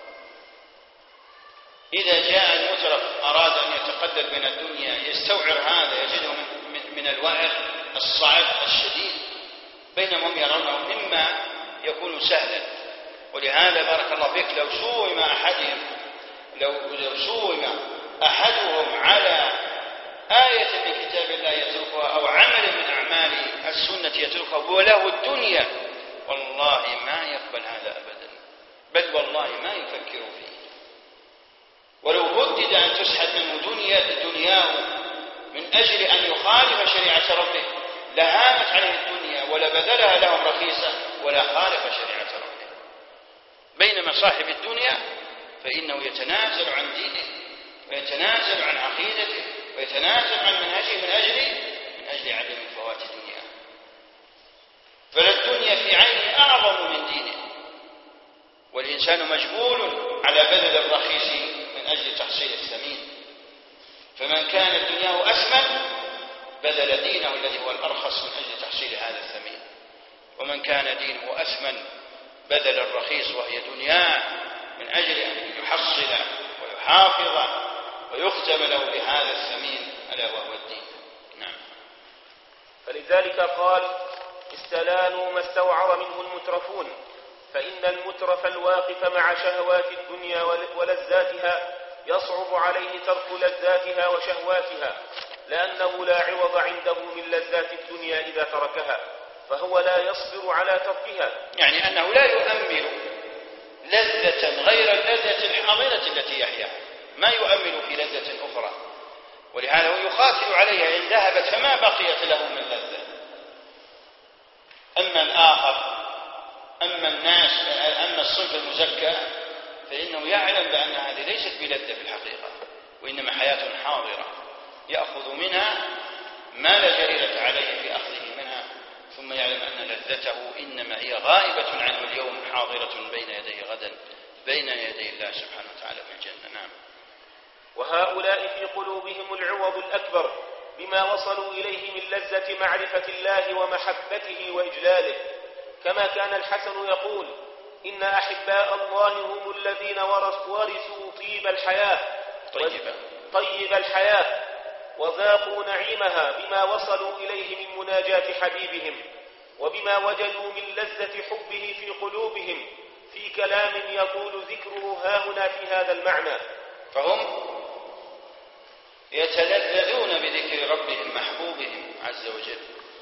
إذا جاء المترف أراد أن يتقلد من الدنيا يستوعر هذا، يجده من, من الوعر الصعب الشديد، بينما هم يرونه مما يكون سهلا. ولهذا بارك الله فيك لو سوم أحدهم لو, لو سوم أحدهم على آية من كتاب الله يتركها أو عمل من أعمال السنة يتركها وله الدنيا، والله ما يقبل هذا أبدا، بل والله ما يفكر فيه. ولو هدد أن تسحب منه دنيا دنياه من أجل أن يخالف شريعة ربه لهامت عليه الدنيا ولبذلها لهم رخيصة ولا خالف شريعة ربه. بينما صاحب الدنيا فإنه يتنازل عن دينه ويتنازل عن عقيدته ويتنازل عن منهجه من أجل من أجل عدم فوات دنياه. فالدنيا في عينه أعظم من دينه، والإنسان مجبول على بذل الرخيص من أجل تحصيل الثمين. فمن كانت دنياه أثمن بذل دينه الذي هو الأرخص من أجل تحصيل هذا الثمين، ومن كان دينه أثمن بذل الرخيص وهي دنياه من أجل أن يحصل ويحافظ ويختم له بهذا الثمين ألا وهو الدين. ولذلك قال: استلانوا ما استوعر منه المترفون، فإن المترف الواقف مع شهوات الدنيا ولذاتها يصعب عليه ترك لذاتها وشهواتها، لأنه لا عوض عنده من لذات الدنيا إذا تركها، فهو لا يصبر على تركها. يعني أنه لا يؤمل لذة غير اللذة الحاضرة التي يحياها، ما يؤمل في لذة أخرى، ولهذا هو يقاتل عليها إن ذهبت فما بقيت له من لذة. أما الآخر، أما الناس، أما الصنف المزكى فإنه يعلم بأن هذه ليست بلذة في الحقيقة، وإنما حياة حاضرة يأخذ منها ما لا جريرة عليه في أخذه منها، ثم يعلم أن لذته إنما هي غائبة عنه اليوم، حاضرة بين يديه غدا بين يدي الله سبحانه وتعالى في الجنة. نعم. وهؤلاء في قلوبهم العوض الأكبر بما وصلوا إليه من لذة معرفة الله ومحبته وإجلاله، كما كان الحسن يقول: إن أحباء الله هم الذين ورثوا طيب الحياة طيبة. طيب الحياة وذاقوا نعيمها بما وصلوا إليه من مناجاة حبيبهم، وبما وجدوا من لذة حبه في قلوبهم في كلام يطول ذكره هاهنا في هذا المعنى. فهم يتلذذون بذكر ربهم محبوبهم عز وجل،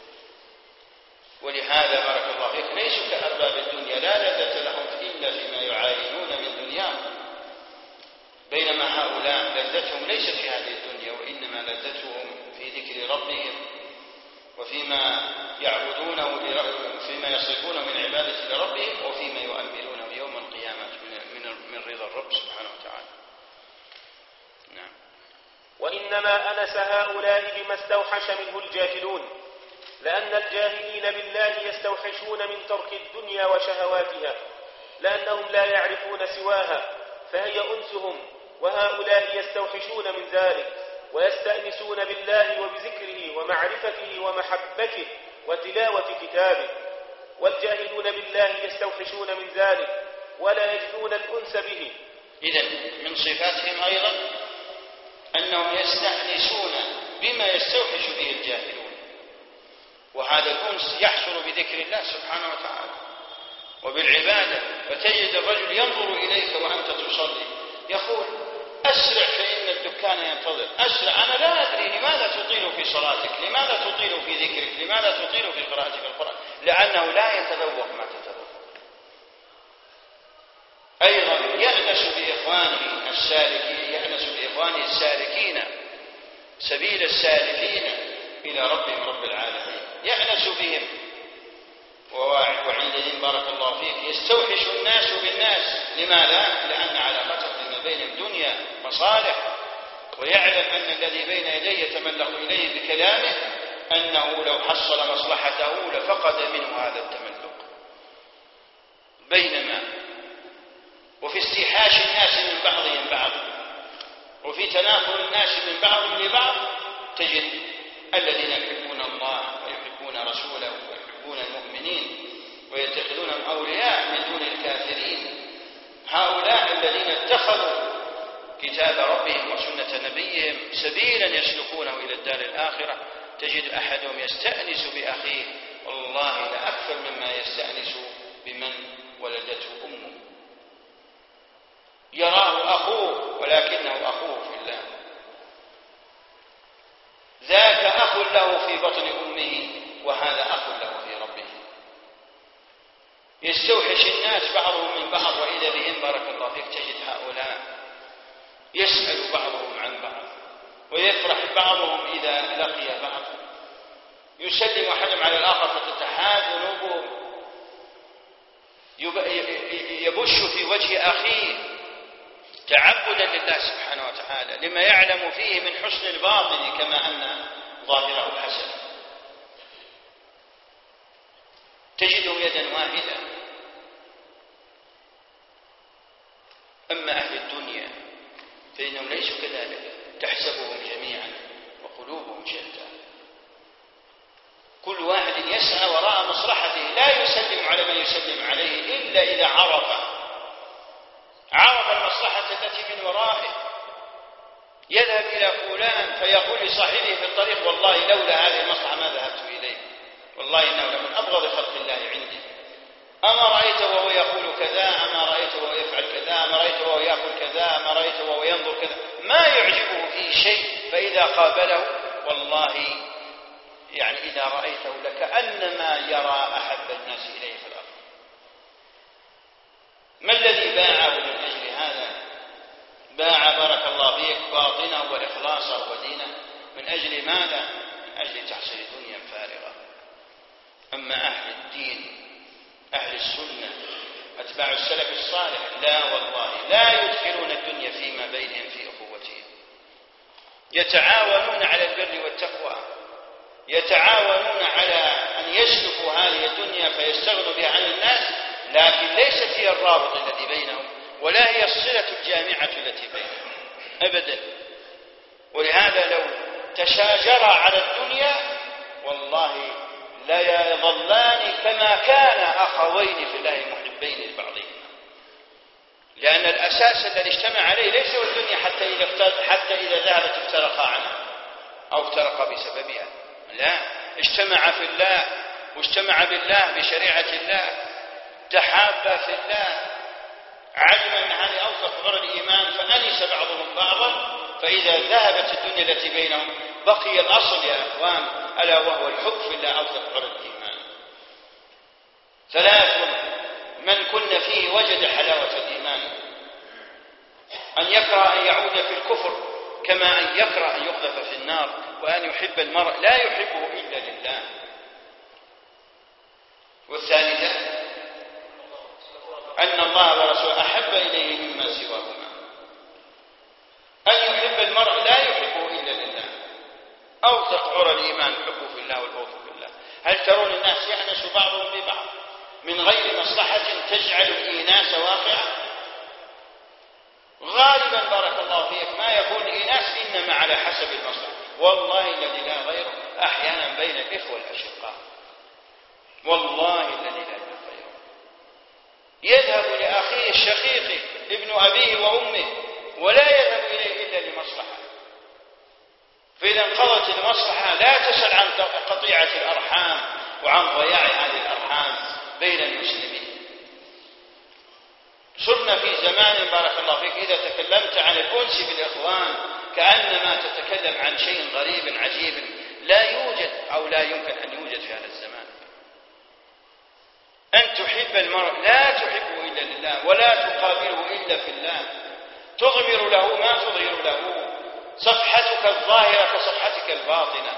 ولهذا بارك الله فيك ليسوا كأرباب الدنيا، لا لذة لهم إلا فيما يعاينون من دنياهم، بينما هؤلاء لذتهم ليست في هذه الدنيا، وإنما لذتهم في ذكر ربهم وفيما يعبدونه، فيما يصرفون من عبادة لربهم، وفيما يؤملونه يوم القيامة من رضا الرب سبحانه وتعالى. نعم. وإنما أنس هؤلاء بما استوحش منه الجاهلون، لأن الجاهلين بالله يستوحشون من ترك الدنيا وشهواتها، لأنهم لا يعرفون سواها فهي أنسهم، وهؤلاء يستوحشون من ذلك ويستأنسون بالله وبذكره ومعرفته ومحبته وتلاوة كتابه، والجاهلون بالله يستوحشون من ذلك ولا يجدون الأنس به. إذن من صفاتهم أيضا أنهم يستأنسون بما يستوحش به الجاهلون، وهذا الأنس يحصل بذكر الله سبحانه وتعالى وبالعبادة. فتجد الرجل ينظر إليك وأنت تصلي يقول: أسرع فإن الدكان ينتظر، أسرع، أنا لا أدري لماذا تطيل في صلاتك، لماذا تطيل في ذكرك، لماذا تطيل في قراءتك القرآن، لأنه لا يتذوق ما تتذوق. أيضا يأنس بإخوانه السالكين، يأنس بإخوانه السالكين سبيل السالكين إلى ربهم رب العالمين، يأنس بهم. وعندهم بارك الله فيك يستوحش الناس بالناس، لماذا؟ لأن علاقته فيما بين الدنيا مصالح، ويعلم أن الذي بين يديه يتملق إليه بكلامه أنه لو حصل مصلحته لفقد منه هذا التملق. بينما وفي استيحاش الناس من بعضهم بعض، وفي تنافر الناس من بعض لبعض، تجد الذين يحبون الله ويحبون رسوله ويحبون المؤمنين ويتخذونهم أولياء من دون الكافرين، هؤلاء الذين اتخذوا كتاب ربهم وسنة نبيهم سبيلا يسلكونه إلى الدار الآخرة، تجد أحدهم يستأنس بأخيه والله لا أكثر مما يستأنس بمن ولدته أمه، يراه أخوه ولكنه أخوه في الله، ذاك أخ له في بطن أمه وهذا أخ له في ربه. يستوحش الناس بعضهم من بعض، وإذا بهم بارك الله فيك تجد هؤلاء يسأل بعضهم عن بعض، ويفرح بعضهم إذا لقي بعض، يسلم أحدهم على الآخر فتتحاد قلوبهم، يبش في وجه أخيه تعبدا لله سبحانه وتعالى لما يعلم فيه من حسن الباطن كما أن ظاهره الحسن. تجده يدا واحدة. أما أهل الدنيا فإنهم ليسوا كذلك، تحسبهم جميعا وقلوبهم شتى، كل واحد يسعى وراء مصلحته، لا يسلم على من يسلم عليه إلا إذا عرف عرف المصلحة التي من ورائه. يذهب إلى فلان فيقول لصاحبه في الطريق: والله لولا هذه المصلحة ما ذهبت إليه، والله إنه لمن أبغض خلق الله عندي. أما رأيته وهو يقول كذا، أما رأيته وهو يفعل كذا، أما رأيته وهو يأكل كذا، أما رأيته وهو ينظر كذا، ما يعجبه فيه شيء. فإذا قابله والله يعني إذا رأيته لكأنما يرى أحب الناس إليه في الأرض. ما الذي باعه من أجل هذا؟ باع بارك الله فيك باطنه وإخلاصه ودينه من أجل ماذا؟ من أجل تحصيل دنيا فارغة. أما أهل الدين أهل السنة أتباع السلف الصالح لا والله لا يدخلون الدنيا فيما بينهم في أخوتهم، يتعاونون على البر والتقوى، يتعاونون على أن يسلكوا هذه الدنيا فيستغنوا بها عن الناس، لكن ليست هي الرابط الذي بينهم ولا هي الصلة الجامعة التي بينهم أبدا. ولهذا لو تشاجرا على الدنيا والله لا يظلان كما كان أخوين في الله محبين لبعضهما، لأن الأساس الذي اجتمع عليه ليس هو الدنيا حتى إذا حتى إذا ذهبت افترقا عنها أو افترقا بسببها، لا، اجتمع في الله واجتمع بالله بشريعة الله، تحابا في الله، علم أن هذه أوثق عرى الإيمان فأنس بعضهم بعضا. فإذا ذهبت الدنيا التي بينهم بقي الأصل يا أخوان ألا وهو الحب في الله أوثق عرى الإيمان. ثلاث من كن فيه وجد حلاوة الإيمان: أن يكره أن يعود في الكفر كما أن يكره أن يقذف في النار، وأن يحب المرء لا يحبه إلا لله. والثالثة أن الله ورسوله أحب إليه مما سواهما، أن يحب المرء لا يحبه إلا لله. أوثق عرى الإيمان حبه في الله والبغض في الله. هل ترون الناس يأنس بعضهم ببعض من غير مصلحة تجعل الإيناس واقعا؟ غالبا بارك الله فيك ما يكون الإيناس إنما على حسب المصلحة، والله الذي لا غيره أحيانا بين الإخوة الأشقاء، والله الذي لا غيره يذهب لأخيه الشقيق ابن أبيه وأمه ولا يذهب إليه إلا لمصلحة. فإذا انقضت المصلحة لا تسأل عن قطيعة الأرحام وعن ضياع هذه الأرحام بين المسلمين. صرنا في زمان بارك الله فيك إذا تكلمت عن الأنس بالإخوان كأنما تتكلم عن شيء غريب عجيب لا يوجد أو لا يمكن أن يوجد في هذا الزمان. أن تحب المرء لا تحبه إلا لله ولا تقابله إلا في الله، تظهر له ما تظهر له، صفحتك الظاهرة كصفحتك الباطنة،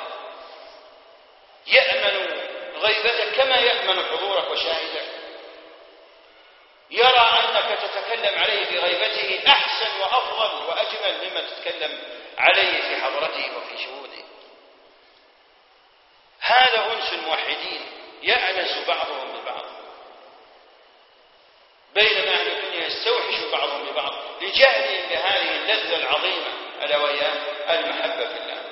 يأمن غيبتك كما يأمن حضورك وشاهدك، يرى أنك تتكلم عليه في غيبته أحسن وأفضل وأجمل مما تتكلم عليه في حضرته وفي شهوده. هذا أنس الموحدين، يأنس بعضهم ببعض، بينما أهل الدنيا يستوحش بعضهم ببعض لجهلهم بهذه اللذة العظيمة ألا وهي المحبة في الله.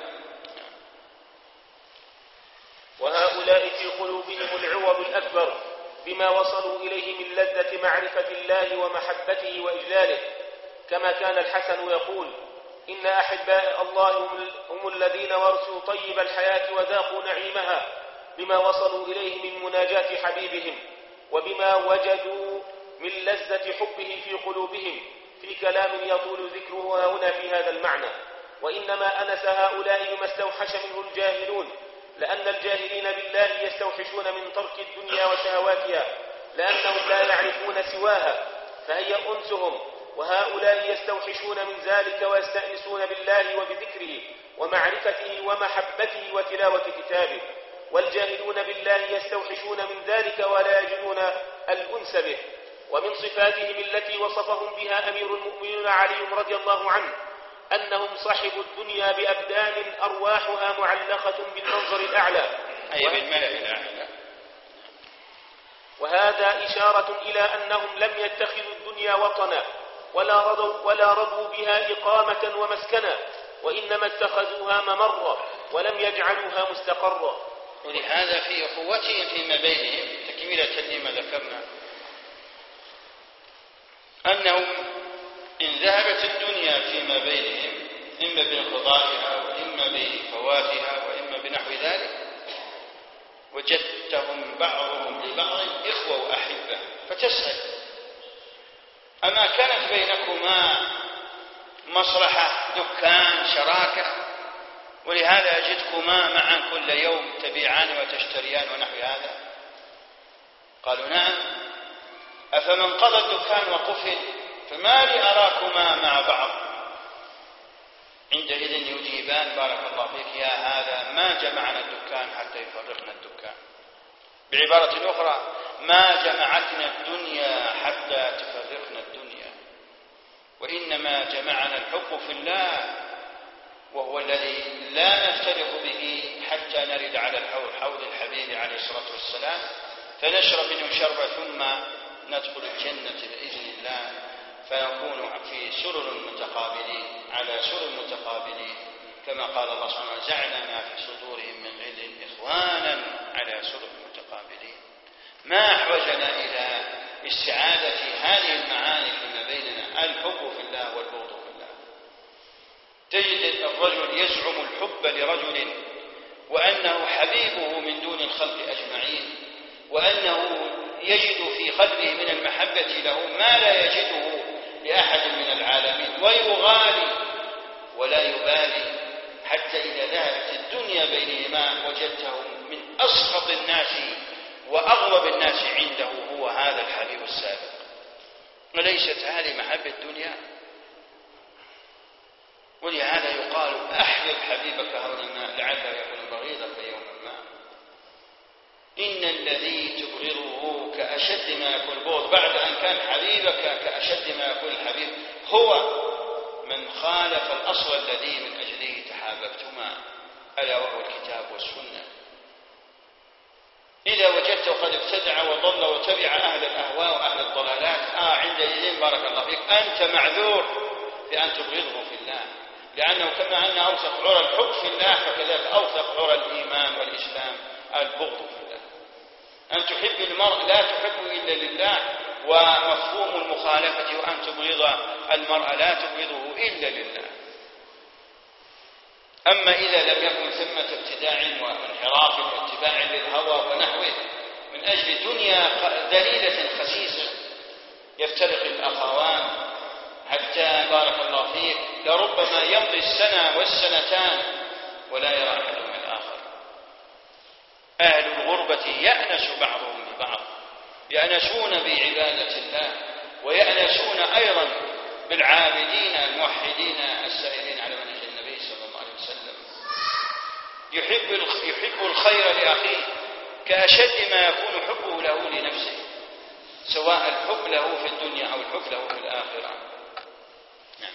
وهؤلاء في قلوبهم العوض الأكبر بما وصلوا إليه من لذة معرفة الله ومحبته وإجلاله، كما كان الحسن يقول: إن أحباء الله هم الذين ورثوا طيب الحياة وذاقوا نعيمها بما وصلوا إليه من مناجاة حبيبهم، وبما وجدوا من لذة حبه في قلوبهم، في كلام يطول ذكره هنا في هذا المعنى. وإنما أنس هؤلاء بما استوحش منه الجاهلون، لأن الجاهلين بالله يستوحشون من ترك الدنيا وشهواتها لأنهم لا يعرفون سواها فهي أنسهم، وهؤلاء يستوحشون من ذلك ويستأنسون بالله وبذكره ومعرفته ومحبته وتلاوة كتابه، والجاهلون بالله يستوحشون من ذلك ولا يجدون الأنس به. ومن صفاتهم التي وصفهم بها أمير المؤمنين علي رضي الله عنه أنهم صحبوا الدنيا بأبدان أرواحها معلقة بالمنظر الأعلى، أي بالملأ الأعلى. وهذا إشارة إلى أنهم لم يتخذوا الدنيا وطنا ولا رضوا, ولا رضوا بها إقامة ومسكنا، وإنما اتخذوها ممرة ولم يجعلوها مستقرة. ولهذا في أخوتهم فيما بينهم تكملة لما ذكرنا أنهم إن ذهبت الدنيا فيما بينهم إما بانقضائها وإما بفواتها وإما بنحو ذلك وجدتهم بعضهم لبعض إخوة وأحبة، فتسأل أما كانت بينكما مصلحة، دكان، شراكة، ولهذا أجدكما معا كل يوم تبيعان وتشتريان ونحو هذا؟ قالوا نعم. أفمن قضى الدكان وقفل فما لي أراكما مع بعض؟ عندئذ يجيبان بارك الله فيك يا هذا ما جمعنا الدكان حتى يفرقنا الدكان. بعبارة أخرى ما جمعتنا الدنيا حتى تفرقنا الدنيا، وإنما جمعنا الحب في الله، وهو الذي لا نفترق به حتى نرد على الحوض، حوض الحبيب عليه الصلاة والسلام، فنشرب منه شربة ثم ندخل الجنة بإذن الله، فنكون في سرر متقابلين على سرر متقابلين، كما قال الله سبحانه وتعالى زعنا ما في صدورهم من غل إخوانا على سرر متقابلين. ما أحوجنا إلى استعادة هذه المعاني فيما بيننا، الحب في الله والبغض في الله. تجد الرجل يزعم الحب لرجل وأنه حبيبه من دون الخلق أجمعين، وأنه يجد في قلبه من المحبة له ما لا يجده لأحد من العالمين، ويغالي ولا يبالي، حتى إذا ذهبت الدنيا بينهما وجدته من أسخط الناس وأغضب الناس عنده هو هذا الحبيب السابق. وليست هذه محبة الدنيا؟ ولهذا يقال أحبب حبيبك هونا لعله يكون بغيضك يوما ما. إن الذي تبغضه كأشد ما يكون البغض، بعد أن كان حبيبك كأشد ما يكون الحبيب، هو من خالف الأصل الذي من أجله تحاببتما، ألا وهو الكتاب والسنة. إذا وجدته قد ابتدع وضل وتبع أهل الأهواء وأهل الضلالات، آه عندئذ بارك الله فيك أنت معذور بأن تبغضه في الله، لأنه كما أن أوثق عرى الحب في الله فكذلك أوثق عرى الإيمان والإسلام البغض في الله. أن تحب المرء لا تحب إلا لله، ومفهوم المخالفة وأن تبغض المرء لا تبغضه إلا لله. أما إذا لم يكن ثمة ابتداع وانحراف واتباع للهوى ونحوه من أجل دنيا ذليلة خسيسة يفترق الأخوان حتى بارك الله فيك لربما يمضي السنة والسنتان ولا يرى أحدهم الآخر. أهل الغربة يأنس بعضهم ببعض، يأنسون بعبادة الله ويأنسون أيضا بالعابدين الموحدين السائرين على منهج النبي صلى الله عليه وسلم. يحب يحب الخير لأخيه كأشد ما يكون حبه له لنفسه، سواء الحب له في الدنيا أو الحب له في الآخرة. نعم.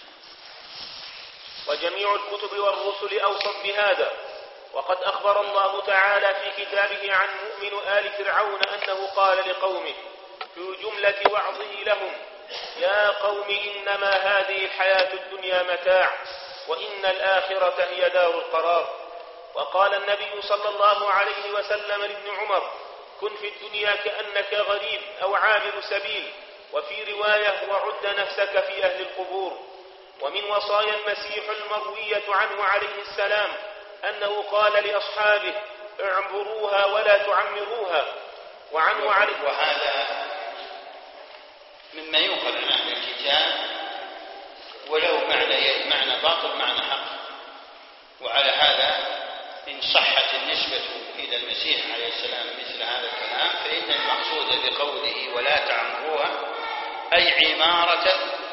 وجميع الكتب والرسل أوصت بهذا، وقد أخبر الله تعالى في كتابه عن مؤمن آل فرعون أنه قال لقومه في جملة وعظه لهم: يا قوم إنما هذه الحياة الدنيا متاع وإن الآخرة هي دار القرار. وقال النبي صلى الله عليه وسلم لابن عمر: كن في الدنيا كأنك غريب أو عابر سبيل، وفي رواية: وعد نفسك في أهل القبور. ومن وصايا المسيح المروية عنه عليه السلام أنه قال لأصحابه: اعبروها ولا تعمروها. وعنه عليه وهذا مما ينقل عن أهل الكتاب وله معنى معنى باطل معنى حق. وعلى هذا إن صحت النسبة إلى المسيح عليه السلام مثل هذا الكلام فإن المقصود بقوله ولا تعمروها أي عمارة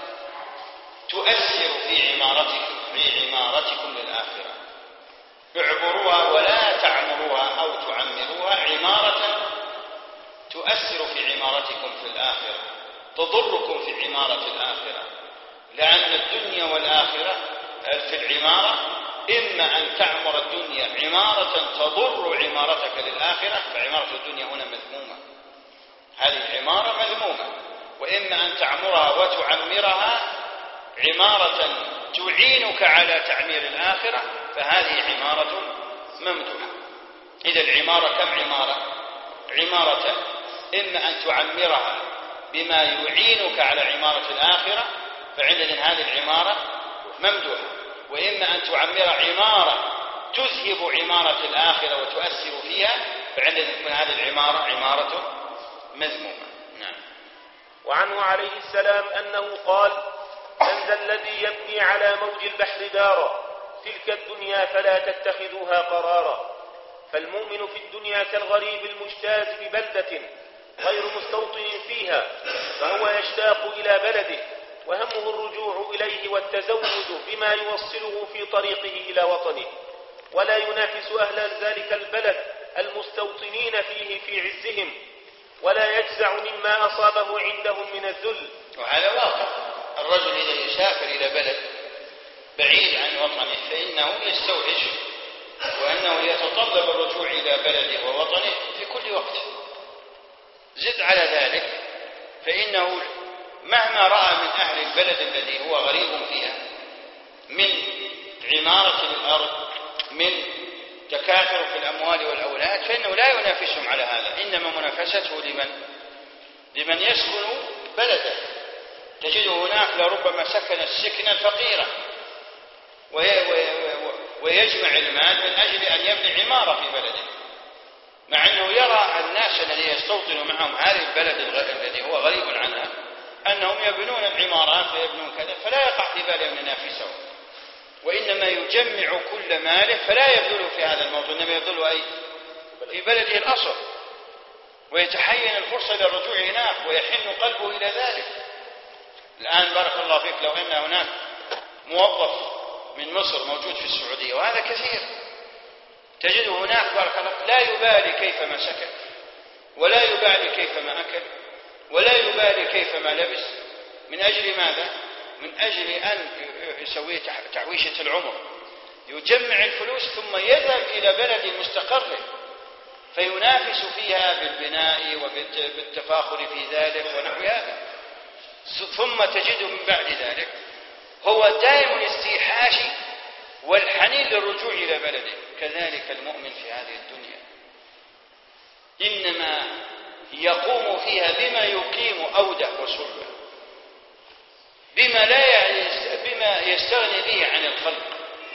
تؤثر في عمارتكم في عمارتكم للآخرة. اعبروها ولا تعمروها أو تعمروها عمارة تؤثر في عمارتكم في الآخرة، تضركم في عمارة الآخرة، لأن الدنيا والآخرة في العمارة إما أن تعمر الدنيا عمارة تضر عمارتك للآخرة، فعمارة الدنيا هنا مذمومة، هذه العمارة مذمومة، وإما أن تعمرها وتعمرها عمارة تعينك على تعمير الآخرة، فهذه عمارة ممدوحة. إذا العمارة كم عمارة؟ عمارة إما أن تعمرها بما يعينك على عمارة الآخرة فعندئذ هذه العمارة ممدوحة، وإما أن تعمر عمارة تذهب عمارة الآخرة وتؤثر فيها فعندما تكون هذه العمارة عمارة مذمومة. نعم. وعنه عليه السلام أنه قال: من ذا الذي يبني على موج البحر دارا، تلك الدنيا فلا تتخذوها قرارا. فالمؤمن في الدنيا كالغريب المجتاز ببلدة غير مستوطن فيها، فهو يشتاق إلى بلده وهمه الرجوع إليه والتزود بما يوصله في طريقه إلى وطنه، ولا ينافس أهل ذلك البلد المستوطنين فيه في عزهم، ولا يجزع مما أصابه عندهم من الذل. وهذا واقع. الرجل إذا يسافر إلى بلد بعيد عن وطنه فإنه يستوحش، وأنه يتطلب الرجوع إلى بلده ووطنه في كل وقت. زد على ذلك فإنه مهما رأى من أهل البلد الذي هو غريب فيها من عمارة الأرض، من تكاثر في الأموال والأولاد، فإنه لا ينافسهم على هذا، إنما منافسته لمن لمن يسكن بلده. تجد هناك لربما سكن السكنة الفقيرة ويجمع المال من أجل أن يبني عمارة في بلده، مع أنه يرى الناس الذين يستوطنوا معهم هذه البلد الذي هو غريب عنها أنهم يبنون العمارات ويبنون كذا، فلا يقع في باله أن ينافسهم، وإنما يجمع كل ماله فلا يبذل في هذا الموضوع، إنما يبذل أي في بلده الأصل، ويتحين الفرصة للرجوع هناك ويحن قلبه إلى ذلك. الآن بارك الله فيك لو أن هناك موظف من مصر موجود في السعودية، وهذا كثير، تجد هناك بارك الله لا يبالي كيفما سكن، ولا يبالي كيفما أكل، ولا يبالي كيفما لبس، من أجل ماذا؟ من أجل أن يسوي تعويشة العمر، يجمع الفلوس ثم يذهب إلى بلد مستقره فينافس فيها بالبناء وبالتفاخر في ذلك ونحو هذا، ثم تجد من بعد ذلك هو دائم الاستيحاش والحنين للرجوع إلى بلده. كذلك المؤمن في هذه الدنيا إنما يقوم فيها بما يقيم أوده وصلبه، بما لا بما يستغني به عن الخلق،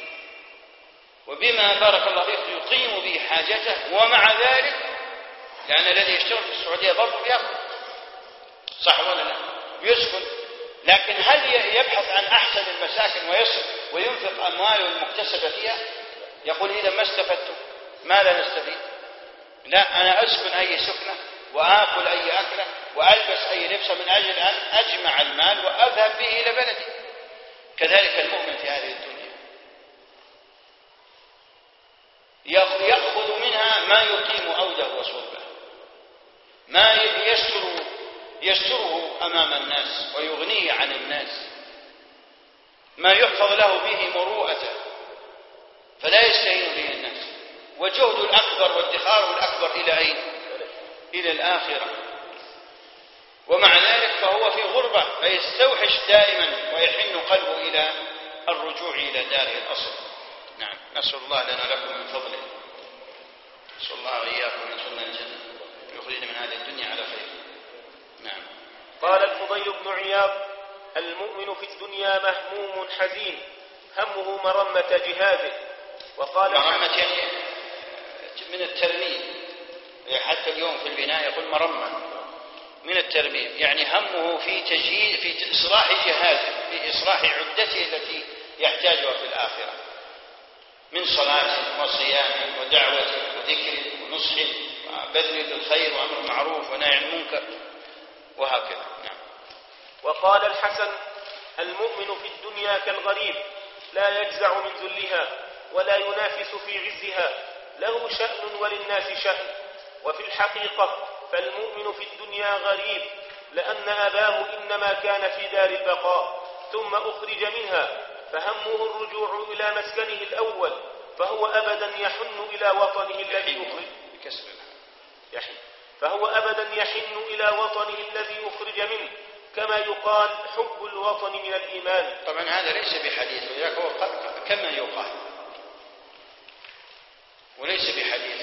وبما بارك الله فيك يقيم به حاجته. ومع ذلك لأن الذي يشتغل في السعودية برضه يأكل، صح ولا لا؟ يسكن، لكن هل يبحث عن أحسن المساكن ويصرف وينفق أمواله المكتسبة فيها؟ يقول إذا ما استفدت ماذا نستفيد؟ لا، أنا أسكن أي سكنة وآكل أي أكلة وألبس أي لبسة من أجل أن أجمع المال وأذهب به إلى بلدي. كذلك المؤمن في هذه الدنيا يأخذ منها ما يقيم أوده وصلبه، ما يستر يستره أمام الناس ويغنيه عن الناس، ما يحفظ له به مروءته فلا يستهين به الناس، وجهد الأكبر وادخاره الأكبر إلى أين؟ إلى الآخرة. ومع ذلك فهو في غربة فيستوحش دائما ويحن قلبه إلى الرجوع إلى داره الأصل. نعم، نسأل الله لنا لكم من فضله، نسأل الله وإياكم أن يدخلنا الجنة ويخرجنا من هذه الدنيا على خير. نعم. قال الفضيل بن عياض: المؤمن في الدنيا مهموم حزين، همه مرمة جهاده. وقال مرمة يعني من الترميم، حتى اليوم في البناء يقول مرمة من الترميم، يعني همه في تجهيز في إصلاح جهازه، في إصلاح عدته التي يحتاجها في الآخرة من صلاة وصيام ودعوة وذكر ونصح وبذل الخير وأمر معروف ونهي عن المنكر وهكذا. نعم. وقال الحسن: المؤمن في الدنيا كالغريب، لا يجزع من ذلها ولا ينافس في عزها، له شأن وللناس شأن. وفي الحقيقة فالمؤمن في الدنيا غريب، لأن أباه إنما كان في دار البقاء ثم أخرج منها، فهمه الرجوع إلى مسكنه الأول، فهو أبدا يحن إلى وطنه الذي أخرج يحن فهو أبدا يحن إلى وطنه الذي أخرج منه، كما يقال حب الوطن من الإيمان. طبعا هذا ليس بحديث، ولذلك هو كما يقال وليس بحديث.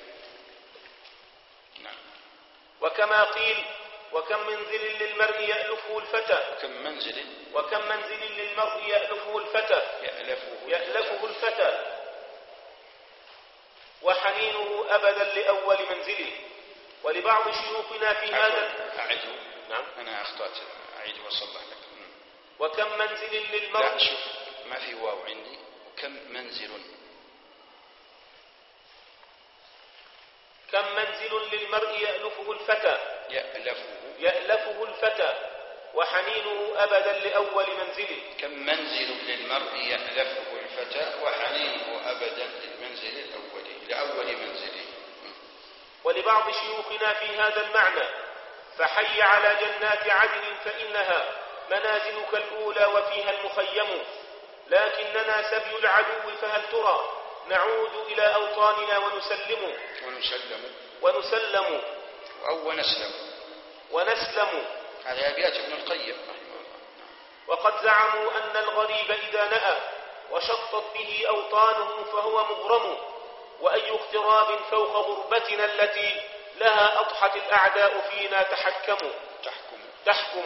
نعم. وكما قيل: وكم منزل للمرء يألفه الفتى وكم منزل وكم منزل للمرء يألفه الفتى يألفه, يألفه الفتى وحنينه أبدا لأول منزله. ولبعض شيوخنا في هذا أعد. نعم أنا أخطأت، أعيد وأصلح لك. وكم منزل للمرء. لا شوف، ما في واو عندي. وكم منزل. كم منزل للمرء يألفه الفتى يألفه يألفه الفتى وحنينه أبدا لأول منزله. كم منزل للمرء يألفه الفتى وحنينه أبدا للمنزل الأول لأول منزله. ولبعض شيوخنا في هذا المعنى: فحي على جنات عدن فإنها منازلك الأولى وفيها المخيم، لكننا سبي العدو فهل ترى نعود إلى أوطاننا ونسلم ونسلم ونسلم أو ونسلم ونسلم. هذه أبيات ابن القيم رحمه الله. وقد زعموا أن الغريب إذا نأى وشطت به أوطانه فهو مغرم، وأي اغتراب فوق غربتنا التي لها أضحت الأعداء فينا تحكموا تحكم تحكم.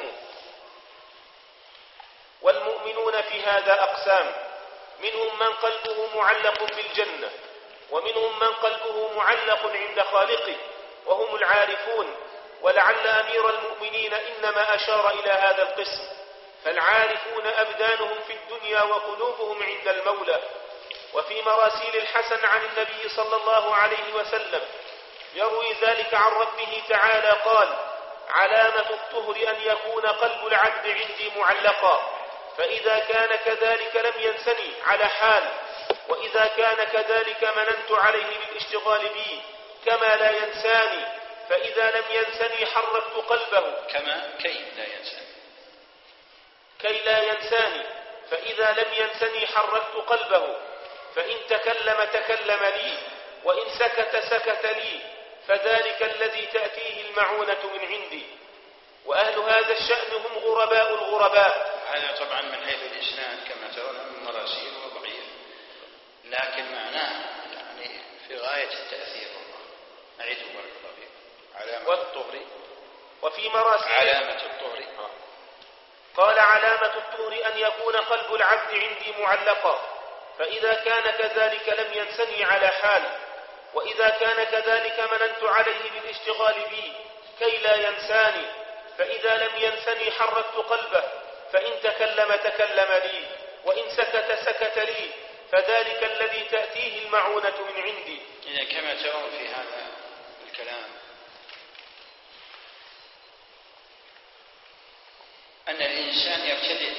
والمؤمنون في هذا أقسام: منهم من قلبه معلق بالجنة، ومنهم من قلبه معلق عند خالقه وهم العارفون. ولعل أمير المؤمنين إنما أشار إلى هذا القسم، فالعارفون أبدانهم في الدنيا وقلوبهم عند المولى. وفي مراسيل الحسن عن النبي صلى الله عليه وسلم يروي ذلك عن ربه تعالى قال: علامة الطهر أن يكون قلب العبد عندي معلقا، فإذا كان كذلك لم ينسني على حال، وإذا كان كذلك مننت عليه بالاشتغال بي كما لا ينساني، فإذا لم ينسني حركت قلبه كما كي لا ينساني كي لا ينساني فإذا لم ينسني حركت قلبه، فإن تكلم تكلم لي، وإن سكت سكت لي، فذلك الذي تأتيه المعونة من عندي. وأهل هذا الشأن هم غرباء الغرباء. هذا طبعا من حيث الإسناد كما ترون من مراسيل وضعيف، لكن معناه يعني في غاية التأثير. أعيده بارك الله فيك. علامة الطهر. وفي مراسيل علامة الطهر قال: علامة الطهر أن يكون قلب العبد عندي معلقا، فإذا كان كذلك لم ينسني على حال، وإذا كان كذلك مننت عليه بالاشتغال بي كي لا ينساني، فإذا لم ينسني حركت قلبه، فإن تكلم تكلم لي، وإن سكت سكت لي، فذلك الذي تأتيه المعونة من عندي. إذا كما ترون في هذا الكلام أن الإنسان يبتدئ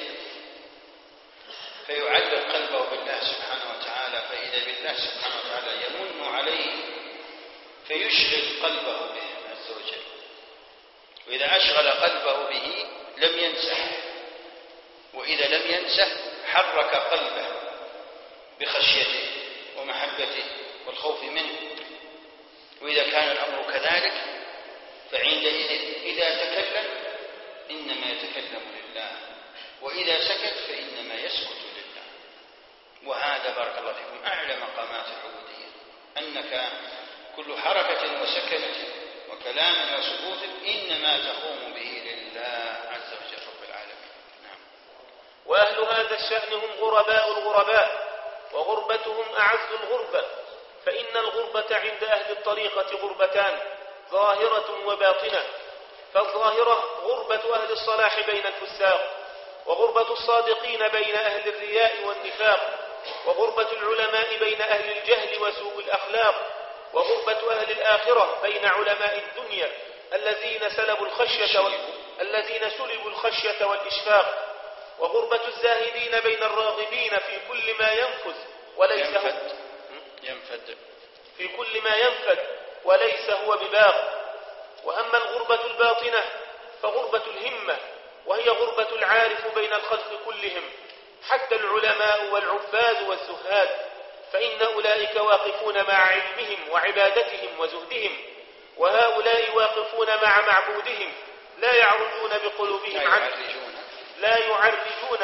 فيعلق قلبه بالله سبحانه وتعالى، فإذا بالله سبحانه وتعالى يمن عليه فيشغل قلبه به عز وجل، وإذا أشغل قلبه به لم ينسه، وإذا لم ينسه حرك قلبه بخشيته ومحبته والخوف منه. وإذا كان الأمر كذلك فعندئذ إذا تكلم إنما يتكلم لله، وإذا سكت فإنما يسكت لله. وهذا بارك الله فيكم أعلى مقامات العبودية، أنك كل حركة وسكنة وكلام وسكوت إنما تقوم به لله عز وجل رب العالمين. نعم. وأهل هذا الشأن هم غرباء الغرباء، وغربتهم أعز الغربة، فإن الغربة عند أهل الطريقة غربتان: ظاهرة وباطنة. فالظاهرة غربة أهل الصلاح بين الفساق، وغربة الصادقين بين أهل الرياء والنفاق، وغربة العلماء بين أهل الجهل وسوء الأخلاق، وغربة أهل الآخرة بين علماء الدنيا الذين سلبوا الخشية وال... الذين سلبوا الخشية والإشفاق، وغربة الزاهدين بين الراغبين في كل ما ينفذ وليس ينفد. ينفد في كل ما ينفد وليس هو بباق. وأما الغربة الباطنة فغربة الهمة، وهي غربة العارف بين الخلق كلهم حتى العلماء والعباد والزهاد، فإن أولئك واقفون مع علمهم وعبادتهم وزهدهم، وهؤلاء واقفون مع معبودهم لا يعرجون بقلوبهم عنه لا يعرجون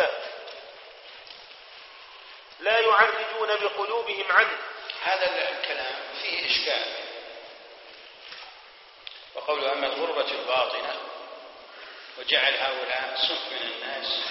لا يعرجون بقلوبهم عنه. هذا الكلام فيه إشكال. وقوله أما الغربة الباطنة وجعل هؤلاء صنف من الناس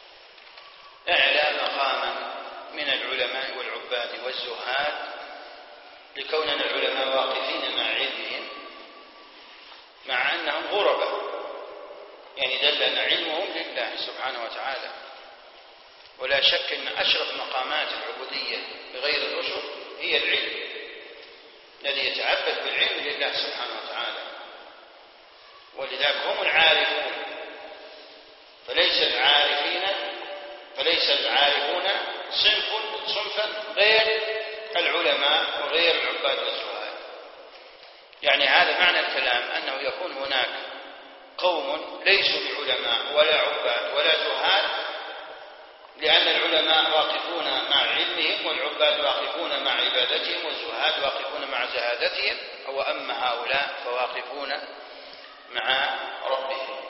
أعلى مقاما من العلماء والعباد والزهاد لكوننا العلماء واقفين مع علمهم مع أنهم غرباء، يعني دل أن علمهم لله سبحانه وتعالى. ولا شك أن أشرف مقامات العبودية بغير الرسل هي العلم، الذي يتعبد بالعلم لله سبحانه وتعالى، ولذلك هم العارفون. فليس العارفين فليس العارفون صنف صنفا غير العلماء وغير العباد والزهاد. يعني هذا معنى الكلام، أنه يكون هناك قوم ليسوا بعلماء ولا عباد ولا زهاد، لأن العلماء واقفون مع علمهم والعباد واقفون مع عبادتهم والزهاد واقفون مع زهادتهم، وأما هؤلاء فواقفون مع ربهم.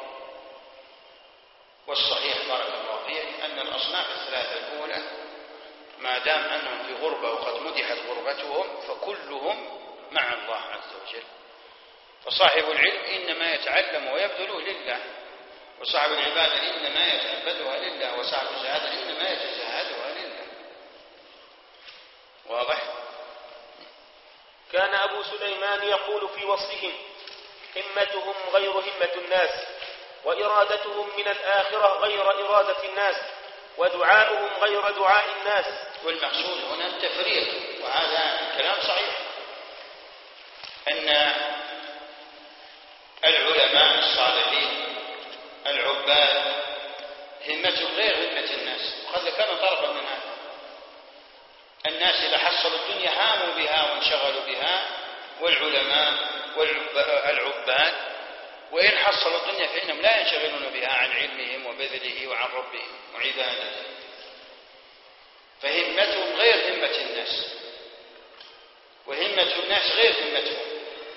والصحيح بارك الله فيه أن الأصناف الثلاثة الأولى ما دام أنهم في غربة وقد مدحت غربتهم فكلهم مع الله عز وجل. فصاحب العلم إنما يتعلم ويبذله لله، وصاحب العبادة إنما يتعبدها لله، وصاحب الزهادة إنما يتزهدها لله. واضح؟ كان أبو سليمان يقول في وصفهم: همتهم غير همة الناس، وإرادتهم من الآخرة غير إرادة الناس، ودعاؤهم غير دعاء الناس. والمقصود هنا التفريق، وهذا الكلام صحيح، أن العلماء الصالحين العباد همتهم غير همة الناس. وقد ذكرنا طرفا من هذا. الناس إذا حصلوا الدنيا هاموا بها وانشغلوا بها، والعلماء والعباد وإن حصلوا الدنيا فإنهم لا ينشغلون بها عن علمهم وبذله وعن ربهم وعبادته. فهمتهم غير همة الناس، وهمة الناس غير همتهم.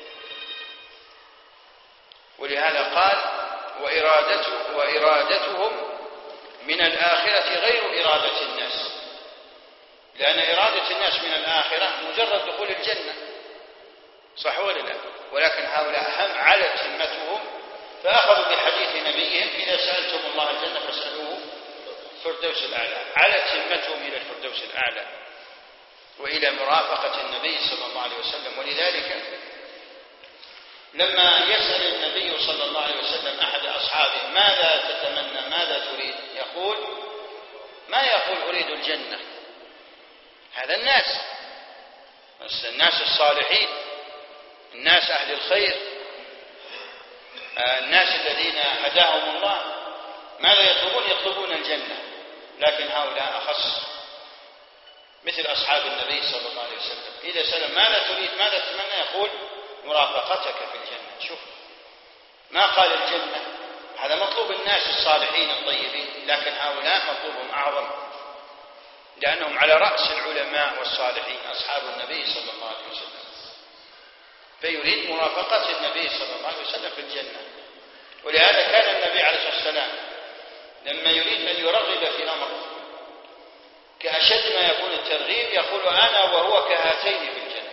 ولهذا قال: وإرادته وإرادتهم من الآخرة غير إرادة الناس، لأن إرادة الناس من الآخرة مجرد دخول الجنة، صح ولا لا؟ ولكن هؤلاء هم علت همتهم فأخذوا بحديث نبيهم: إذا سألتم الله الجنة فاسألوه الفردوس الأعلى. علت همتهم إلى الفردوس الأعلى وإلى مرافقة النبي صلى الله عليه وسلم. ولذلك لما يسأل النبي صلى الله عليه وسلم أحد أصحابه: ماذا تتمنى، ماذا تريد؟ يقول ما يقول أريد الجنة. هذا الناس الناس الصالحين، الناس أهل الخير، الناس الذين هداهم الله، ماذا يطلبون؟ يطلبون الجنة. لكن هؤلاء أخص، مثل أصحاب النبي صلى الله عليه وسلم: إذا سأل ماذا تريد، ماذا تتمنى؟ يقول مرافقتك في الجنة. شوف، ما قال الجنة، هذا مطلوب الناس الصالحين الطيبين، لكن هؤلاء مطلوبهم أعظم، لأنهم على رأس العلماء والصالحين أصحاب النبي صلى الله عليه وسلم. فيريد مرافقة النبي صلى الله عليه وسلم في الجنة. ولهذا كان النبي عليه الصلاة والسلام لما يريد أن يرغب في أمر كأشد ما يكون الترغيب يقول: أنا وهو كهاتين في الجنة.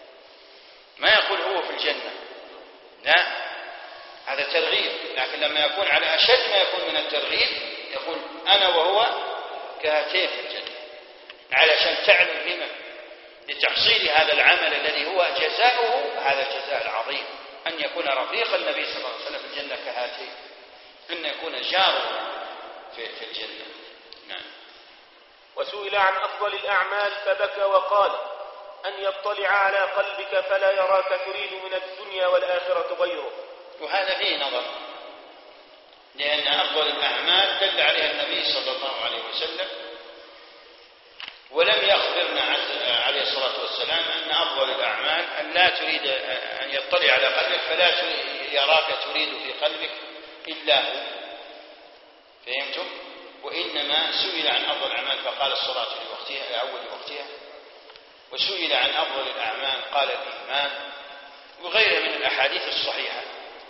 ما يقول هو في الجنة، لا، هذا ترغيب. لكن لما يكون على أشد ما يكون من الترغيب يقول: أنا وهو كهاتين في الجنة، علشان تعلم الهمم لتحصيل هذا العمل الذي هو جزاؤه هذا الجزاء العظيم، أن يكون رفيق النبي صلى الله عليه وسلم في الجنة كهاتين، أن يكون جاره في, في الجنة. نعم. وسئل عن أفضل الأعمال فبكى وقال: أن يطلع على قلبك فلا يراك تريد من الدنيا والآخرة غيره. وهذا فيه نظر، لأن أفضل الأعمال دل عليها النبي صلى الله عليه وسلم، ولم يخبرنا عليه الصلاة والسلام أن أفضل الأعمال أن لا تريد أن يطلع على قلبك فلا يراك تريد في قلبك إلا هو. فهمتم؟ وإنما سئل عن أفضل الأعمال فقال الصلاة لوقتها لأول وقتها، وسئل عن أفضل الأعمال قال الإيمان، وغيرها من الأحاديث الصحيحة.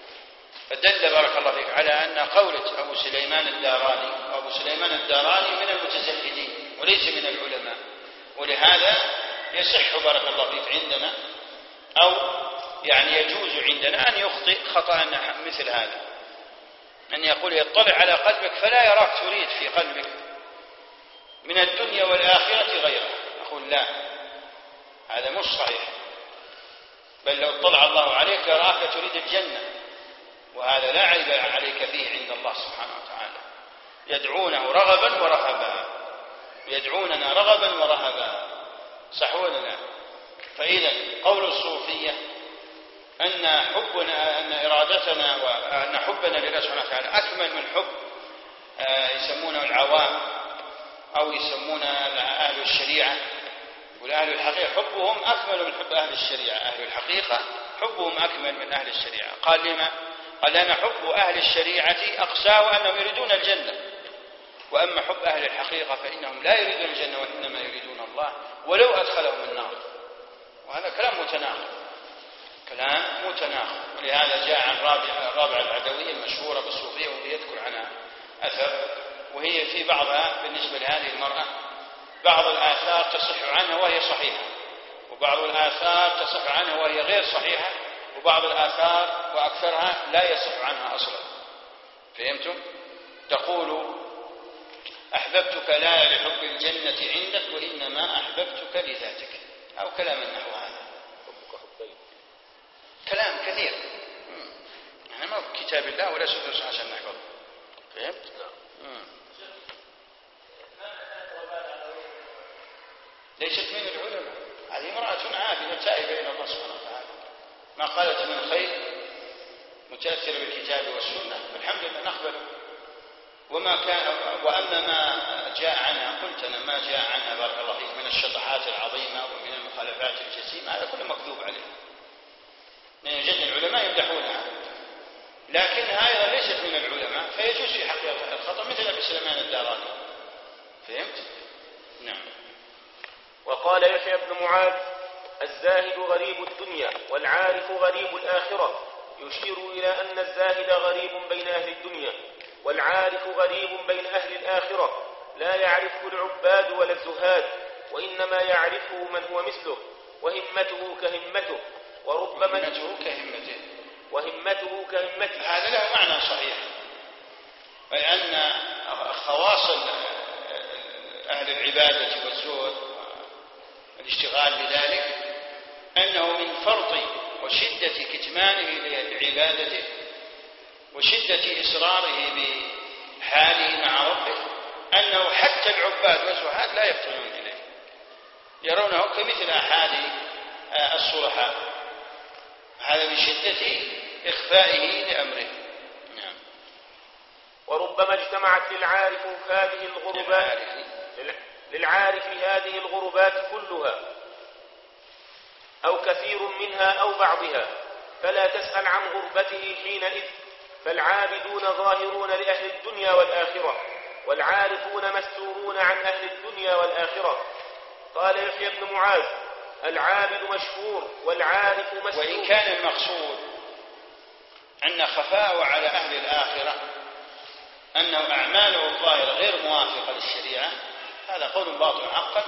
فدل بارك الله فيك على أن قولة أبو سليمان الداراني أبو سليمان الداراني من المتزهدين وليس من العلماء. ولهذا يصح بارك الله فيك عندنا، أو يعني يجوز عندنا أن يخطئ خطأ مثل هذا، أن يقول يطلع على قلبك فلا يراك تريد في قلبك من الدنيا والآخرة غيره. أقول لا، هذا مش صحيح، بل لو اطلع الله عليك لراك تريد الجنة، وهذا لا عيب عليك فيه عند الله سبحانه وتعالى. يدعونه رغبا ورهبا، يدعوننا رغبا ورهبا، صح ولا لا؟ فإذا قول الصوفية أن حبنا أن إرادتنا وأن حبنا لله سبحانه وتعالى أكمل من حب يسمونه العوام أو يسمونه أهل الشريعة، يقول أهل الحقيقة حبهم أكمل من حب أهل الشريعة، أهل الحقيقة حبهم أكمل من أهل الشريعة. قال لما؟ قال أن حب أهل الشريعة أقساه أنهم يريدون الجنة، وأما حب أهل الحقيقة فإنهم لا يريدون الجنة وإنما يريدون الله ولو أدخلهم النار. وهذا كلام متناقض، كلام متناقض. ولهذا جاء عن رابعة رابعة العدوية المشهورة بالصوفية وهي يذكر عنها أثر، وهي في بعضها بالنسبة لهذه المرأة بعض الآثار تصح عنها وهي صحيحة، وبعض الآثار تصح عنها وهي غير صحيحة، وبعض الآثار وأكثرها لا يصح عنها أصلا. فهمتم؟ تقول أحببتك لا لحب الجنة عندك وإنما أحببتك لذاتك، أو كلام نحو هذا. كلام كثير يعني ما في كتاب الله ولا سنة عشان نحفظ. فهمت؟ نعم. ليست من العلماء، هذه امرأة عابدة تائبة إلى الله سبحانه وتعالى، ما قالت من خير متأثرة بالكتاب والسنة فالحمد لله نقبله. وما كان وأما ما جاء عنها قلت أنا ما جاء عنها بارك الله فيك من الشطحات العظيمة ومن المخالفات الجسيمة هذا كله مكذوب عليه، لأن جد العلماء يمدحونها، لكنها أيضا ليست من العلماء فيجوز في حقيقة الخطأ مثل أبي سليمان الداراني. فهمت؟ نعم. وقال يحيى بن معاذ الزاهد غريب الدنيا والعارف غريب الآخرة، يشير إلى أن الزاهد غريب بين أهل الدنيا والعارف غريب بين أهل الآخرة، لا يعرفه العباد ولا الزهاد، وإنما يعرفه من هو مثله وهمته كهمته وربما همته كهمته وهمته كهمته. هذا له معنى صحيح، لأن خواص أهل العبادة والزهد والاشتغال بذلك أنه من فرط وشدة كتمانه لعبادته وشدة إصراره بحاله مع ربه أنه حتى العباد والزهاد لا يفتنون إليه، يرونه كمثل أحد الصلحاء، هذا من شدة إخفائه لأمره. نعم. وربما اجتمعت للعارف هذه الغربات للعارف هذه الغربات كلها أو كثير منها أو بعضها، فلا تسأل عن غربته حينئذ، فالعابدون ظاهرون لأهل الدنيا والآخرة، والعارفون مستورون عن أهل الدنيا والآخرة. قال يحيى بن معاذ العابد مشهور والعارف مستور. وإن كان المقصود أن خفاءه على أهل الآخرة أنه أعماله الظاهرة غير موافقة للشريعة، هذا قول باطل حقا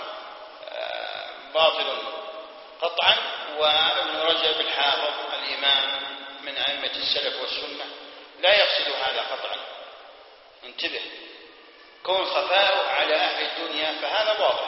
باطل قطعا. وابن رجب الحافظ الإمام من أئمة السلف والسنة لا يقصد هذا قطعا، انتبه، كون خفاءه على أهل الدنيا فهذا واضح،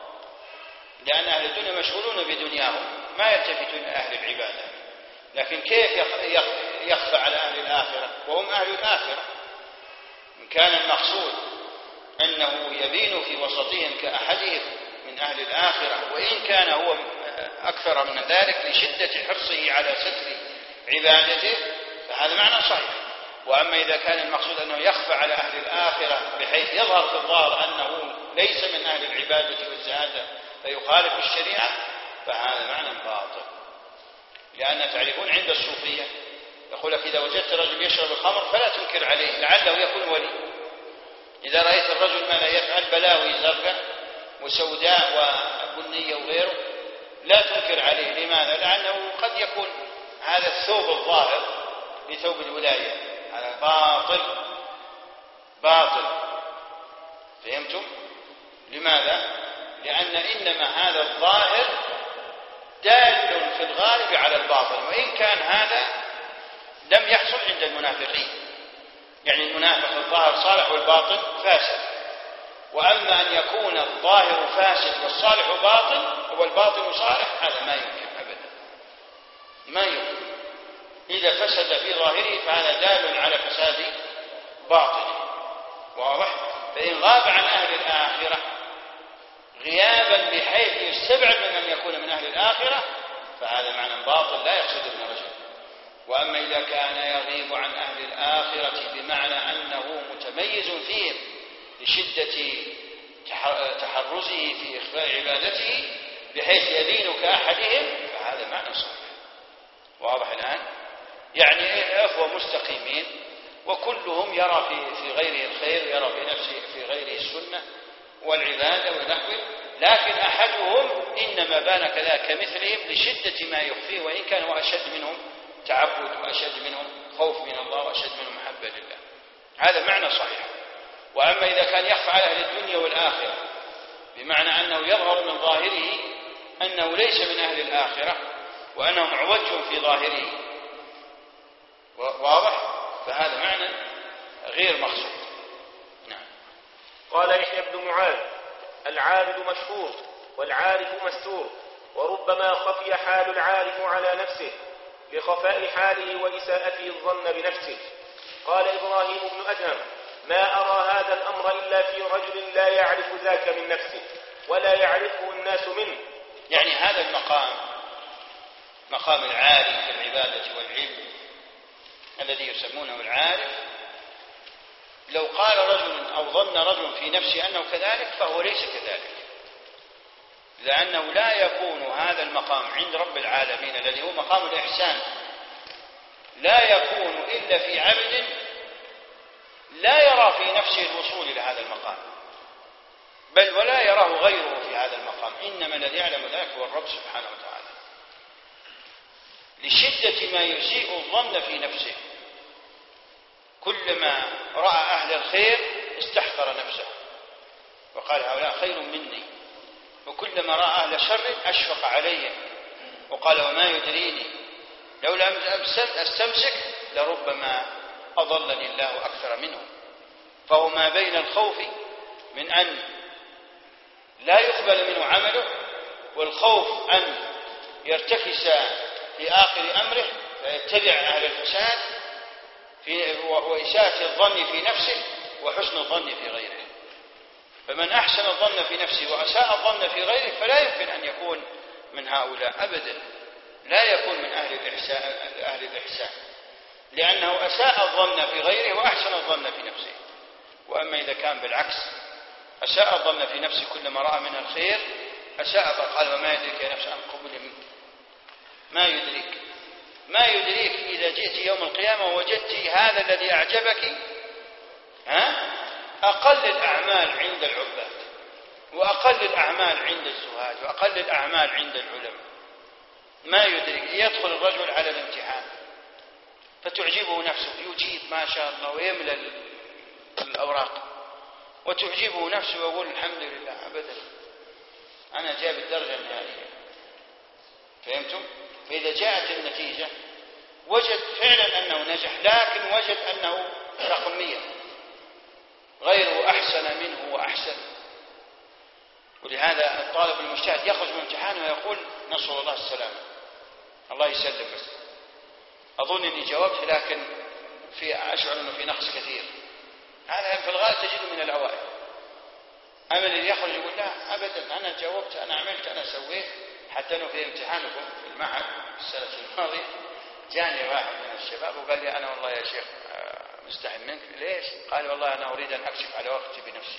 لأن أهل الدنيا مشغولون بدنياهم ما يلتفتون إلى أهل العبادة، لكن كيف يخفى على أهل الآخرة وهم أهل الآخرة؟ إن كان المقصود أنه يبين في وسطهم كأحدهم من أهل الآخرة، وإن كان هو أكثر من ذلك لشدة حرصه على ستر عبادته فهذا معنى صحيح. وأما إذا كان المقصود أنه يخفى على أهل الآخرة بحيث يظهر في الظاهر أنه ليس من أهل العبادة والزهادة فيخالف الشريعة فهذا معنى باطل. لأن تعرفون عند الصوفية يقول لك إذا وجدت رجل يشرب الخمر فلا تنكر عليه لعله يكون ولي. إذا رأيت الرجل ماذا يفعل بلاوي زرقاء وسوداء وبنية وغيره لا تنكر عليه. لماذا؟ لأنه قد يكون هذا الثوب الظاهر بثوب الولاية، هذا باطل باطل. فهمتم؟ لماذا؟ لأن إنما هذا الظاهر دال في الغالب على الباطل، وإن كان هذا لم يحصل عند المنافقين، يعني المنافق الظاهر صالح والباطن فاسد. وأما أن يكون الظاهر فاسد والصالح باطل والباطن صالح هذا ما يمكن أبدا. ما يكفي. إذا فسد في ظاهره فهذا دال على فساد باطنه. واضح؟ فإن غاب عن أهل الآخرة غيابا بحيث يستبعد من أن يكون من أهل الآخرة فهذا معنى باطل لا يقصد ابن رجب. وأما إذا كان يغيب عن أهل الآخرة بمعنى أنه متميز فيهم لشدة تحرزه في إخفاء عبادته بحيث يدين كأحدهم فهذا معنى صحيح. واضح الآن؟ يعني أخوة مستقيمين وكلهم يرى في في غيره الخير، يرى في نفسه في غيره السنة والعبادة ونحوه، لكن أحدهم إنما بان كذا كمثلهم لشدة ما يخفيه وإن كان هو أشد منهم تعبد وأشد منهم خوف من الله وأشد منهم محبة لله. هذا معنى صحيح. وأما إذا كان يخفى على أهل الدنيا والآخرة بمعنى أنه يظهر من ظاهره أنه ليس من أهل الآخرة وأنه معوج في ظاهره، واضح؟ فهذا معنى غير مقصود. نعم. قال يحيى بن معاذ: العابد مشهور والعارف مستور، وربما خفي حال العارف على نفسه لخفاء حاله وإساءته الظن بنفسه. قال إبراهيم بن أدهم: ما أرى هذا الأمر إلا في رجل لا يعرف ذاك من نفسه ولا يعرفه الناس منه. يعني هذا المقام مقام العارف في العبادة والعلم الذي يسمونه العارف، لو قال رجل أو ظن رجل في نفسه أنه كذلك فهو ليس كذلك، لأنه لا يكون هذا المقام عند رب العالمين الذي هو مقام الإحسان لا يكون إلا في عبد لا يرى في نفسه الوصول إلى هذا المقام، بل ولا يراه غيره في هذا المقام، إنما الذي يعلم ذلك هو الرب سبحانه وتعالى، لشدة ما يسيء الظن في نفسه. كلما رأى أهل الخير استحقر نفسه وقال هؤلاء خير مني، وكلما رأى أهل شر أشفق عليهم وقال وما يدريني لولا أستمسك لربما أضلني الله أكثر منهم. فهو ما بين الخوف من أن لا يقبل منه عمله والخوف أن يرتكس في آخر أمره فيتبع أهل الفساد في وإساءة الظن في نفسه وحسن الظن في غيره. فمن أحسن الظن في نفسه وأساء الظن في غيره فلا يمكن أن يكون من هؤلاء أبدا، لا يكون من أهل الإحسان, أهل الإحسان لأنه أساء الظن في غيره وأحسن الظن في نفسه. وأما إذا كان بالعكس أساء الظن في نفسه كلما رأى منها الخير أساء فقال وما يدريك يا نفس عن قبول منك، ما يدريك ما يدريك إذا جئت يوم القيامة ووجدت هذا الذي أعجبك ها أقل الأعمال عند العباد وأقل الأعمال عند الزهاد وأقل الأعمال عند العلماء. ما يدرك يدخل الرجل على الامتحان فتعجبه نفسه يجيب ما شاء الله ويملأ الأوراق وتعجبه نفسه ويقول الحمد لله أبدا أنا جاب الدرجة النهائية. فهمتم؟ فإذا جاءت النتيجة وجد فعلا أنه نجح لكن وجد أنه رقم مية غيره أحسن منه وأحسن. ولهذا الطالب المجتهد يخرج من امتحانه ويقول نسأل الله السلامة الله يسلم بس أظن أني جاوبت لكن في أشعر أنه في نقص كثير. هذا في الغالب تجده من الأوائل. أما الذي يخرج يقول لا أبدا أنا جاوبت أنا عملت أنا سويت. حتى أنه في امتحانكم في المعهد السنة الماضية جاني واحد من الشباب وقال لي أنا والله يا شيخ مستحي منك. ليش؟ قال والله أنا أريد أن أكشف على وقتي بنفسي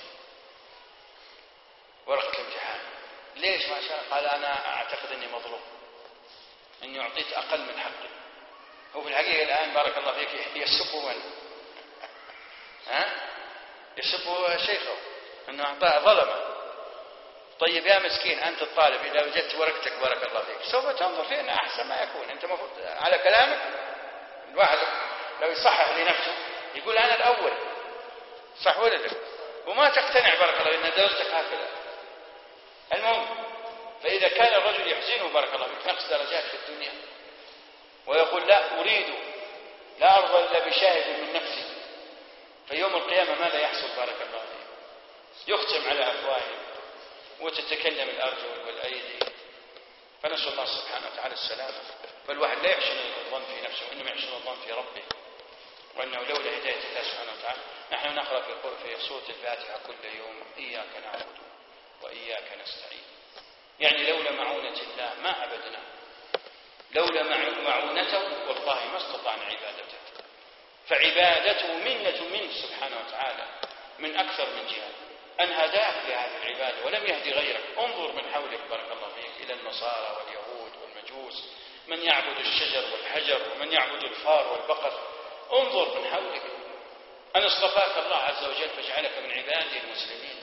ورقة الامتحان. ليش ما شاء؟ قال أنا أعتقد أني مظلوم أني أعطيت أقل من حقي. هو في الحقيقة الآن بارك الله فيك يسبوا من ها يسبوا شيخه أنه أعطاه ظلمه. طيب يا مسكين أنت الطالب إذا وجدت ورقتك بارك الله فيك سوف تنظر فينا أحسن ما يكون. أنت مفروض على كلامك الواحد لو يصحح لنفسه يقول أنا الأول صح ولا لا وما تقتنع بارك الله إن درجتك هكذا. المهم فإذا كان الرجل يحزنه بارك الله فيك نقص درجات في الدنيا ويقول لا أريد لا أرضى إلا بشاهد من نفسي فيوم القيامة ماذا يحصل بارك الله فيك؟ يختم على أفواههم وتتكلم الأرجل والأيدي. فنسأل الله سبحانه وتعالى السلامة. فالواحد لا يحسن الظن في نفسه وإنما يحسن الظن في ربه، وأنه لولا هداية الله سبحانه وتعالى. نحن نقرأ في سورة الفاتحة كل يوم إياك نعبد وإياك نستعين، يعني لولا معونة الله ما عبدنا، لولا معونته والله ما استطعنا عبادته. فعبادته منة منه سبحانه وتعالى من أكثر من جهة، أن هداك لهذه العبادة ولم يهدي غيرك. انظر من حولك بارك الله فيك إلى النصارى واليهود والمجوس، من يعبد الشجر والحجر ومن يعبد الفار والبقر. انظر من حولك، أن اصطفاك الله عز وجل فجعلك من عباده المسلمين،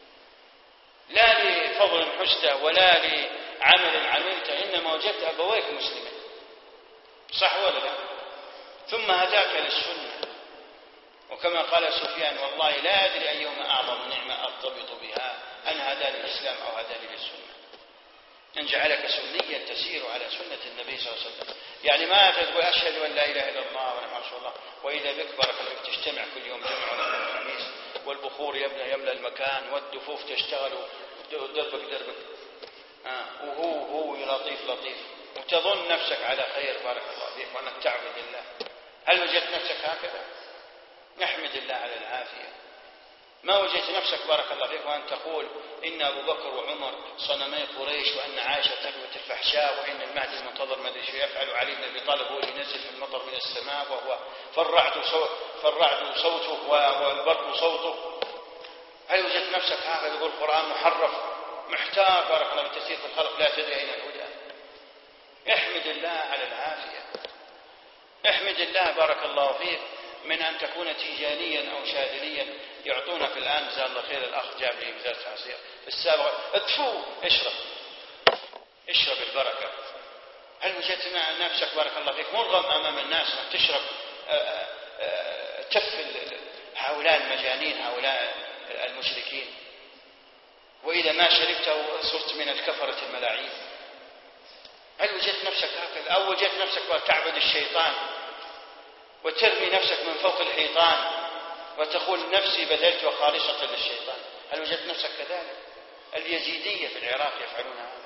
لا لفضل حسته ولا لعمل عملته، إنما وجدت أبويك مسلمين، صح ولا لا؟ ثم هداك للسنة. وكما قال سفيان والله لا أدري أيهما أعظم نعمة أرتبط بها، أن هداني الإسلام أو هداني للسنة، أن جعلك سنيا تسير على سنة النبي صلى الله عليه وسلم. يعني ما تقول أشهد أن لا إله إلا الله وأنا ما شاء الله وإذا بك بارك الله فيك تجتمع كل يوم جمعة ولا خميس والبخور يبنى يملأ المكان والدفوف تشتغل ودربك دربك آه. وهو هو لطيف لطيف وتظن نفسك على خير بارك الله فيك وأنك تعبد الله. هل وجدت نفسك هكذا؟ نحمد الله على العافية. ما وجدت نفسك بارك الله فيك وأن تقول إن أبو بكر وعمر صنمي قريش، وأن عائشة تكبت الفحشاء، وإن المهدي المنتظر ما أدري شو يفعل، علي بن أبي طالب هو اللي ينزل في المطر من السماء وهو فالرعد صوت فالرعد صوته والبرق صوته. هل وجدت نفسك هكذا؟ يقول القرآن محرف محتار بارك الله بتسير في الخلق لا تدري أين الهدى. احمد الله على العافية، احمد الله بارك الله فيك من أن تكون تيجانيا أو شاذليا. يعطونك الآن جزاه الله خير الأخ جاب لي بزازة عصير السابق ادفو اشرب اشرب البركة. هل وجدت نفسك بارك الله فيك مرغم أمام الناس أن تشرب تف هؤلاء المجانين هؤلاء المشركين، وإذا ما شربته صرت من الكفرة الملاعين؟ هل وجدت نفسك هكذا؟ أو وجدت نفسك تعبد الشيطان وترمي نفسك من فوق الحيطان وتقول نفسي بذلت وخالصة للشيطان؟ هل وجدت نفسك كذلك؟ اليزيدية في العراق يفعلون هذا.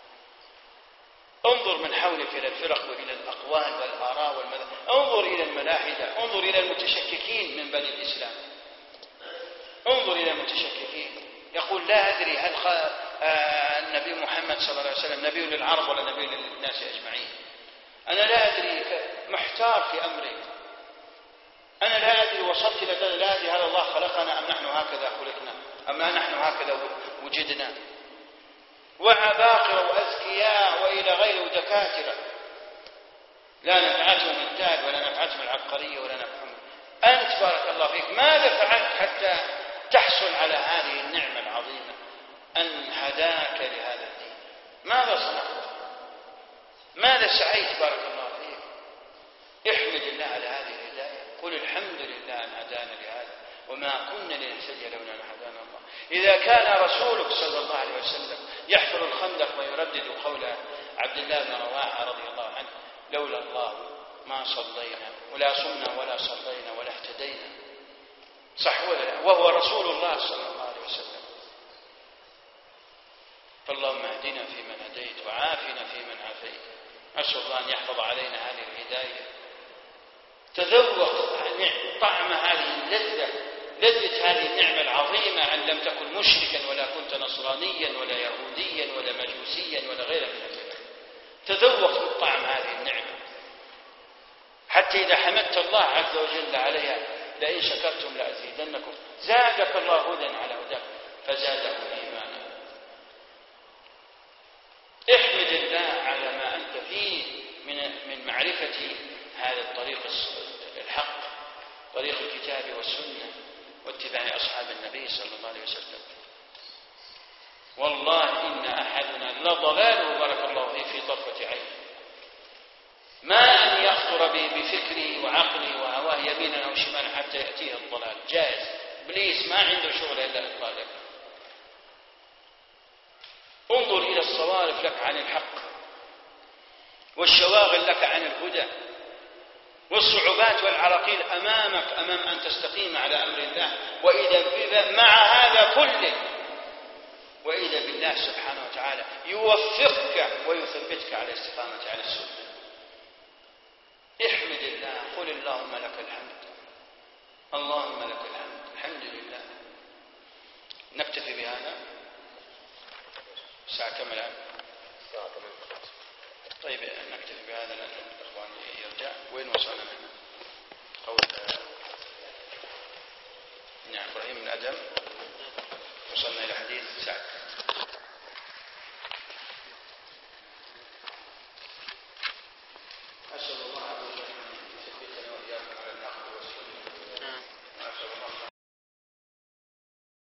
انظر من حولك إلى الفرق وإلى الأقوال والآراء والمذاهب، انظر إلى الملاحدة، انظر إلى المتشككين من بني الإسلام، انظر إلى المتشككين. يقول لا أدري هل خ... آه النبي محمد صلى الله عليه وسلم نبي للعرب ولا نبي للناس أجمعين؟ أنا لا أدري، محتار في أمري، أنا لا أدري وصلت إلى لا أدري هل الله خلقنا أم نحن هكذا خلقنا أم نحن هكذا وجدنا. وعباقرة وأذكياء وإلى غيره دكاترة لا نفعتهم التاج ولا نفعتهم العبقرية ولا نفعهم. أنت بارك الله فيك ماذا فعلت حتى تحصل على هذه النعمة العظيمة أن هداك لهذا الدين؟ ماذا صنعت؟ ماذا سعيت بارك الله فيك؟ احمد الله على هذه الهداية، قل الحمد لله أن هدانا لهذا وما كنا لنهتدي لولا أن هدانا الله. إذا كان رسولك صلى الله عليه وسلم يحفر الخندق ويردد قول عبد الله بن رواحة رضي الله عنه لولا الله ما صلينا ولا صمنا ولا صلينا ولا اهتدينا، صح ولا لا؟ وهو رسول الله صلى الله عليه وسلم. فاللهم اهدنا فيمن هديت وعافنا فيمن عافيت. أسأل الله أن يحفظ علينا هذه الهداية. تذوق طعم هذه اللذة، لذة هذه النعمة العظيمة، أن لم تكن مشركا ولا كنت نصرانيا ولا يهوديا ولا مجوسيا ولا غير من ذلك. تذوق طعم هذه النعمة حتى إذا حمدت الله عز وجل عليها لئن شكرتم لأزيدنكم. زادك الله هدى على هداك فزادكم إيمانا. احمد الله على ما أنت فيه من من معرفة هذا الطريق الحق، طريق الكتاب والسنة واتباع أصحاب النبي صلى الله عليه وسلم. والله إن أحدنا لضلاله بارك الله فيه في طرفة عين، ما أن يخطر بفكره وعقله وهواه يمينا أو شمالا حتى يأتيه الضلال. جائز، إبليس ما عنده شغل إلا إضلالك. انظر إلى الصوارف لك عن الحق والشواغل لك عن الهدى والصعوبات والعراقيل أمامك أمام أن تستقيم على أمر الله. وإذا مع هذا كله وإذا بالله سبحانه وتعالى يوفقك ويثبتك على الاستقامة على السنة. احمد الله، قل اللهم لك الحمد، اللهم لك الحمد، الحمد لله. نكتفي بهذا. ساعة كم الآن؟ طيب نكتفي بهذا لأن الإخوان يرجع. وين وصلنا نحن؟ قول نعم إبراهيم بن أدم. وصلنا إلى حديث سعد.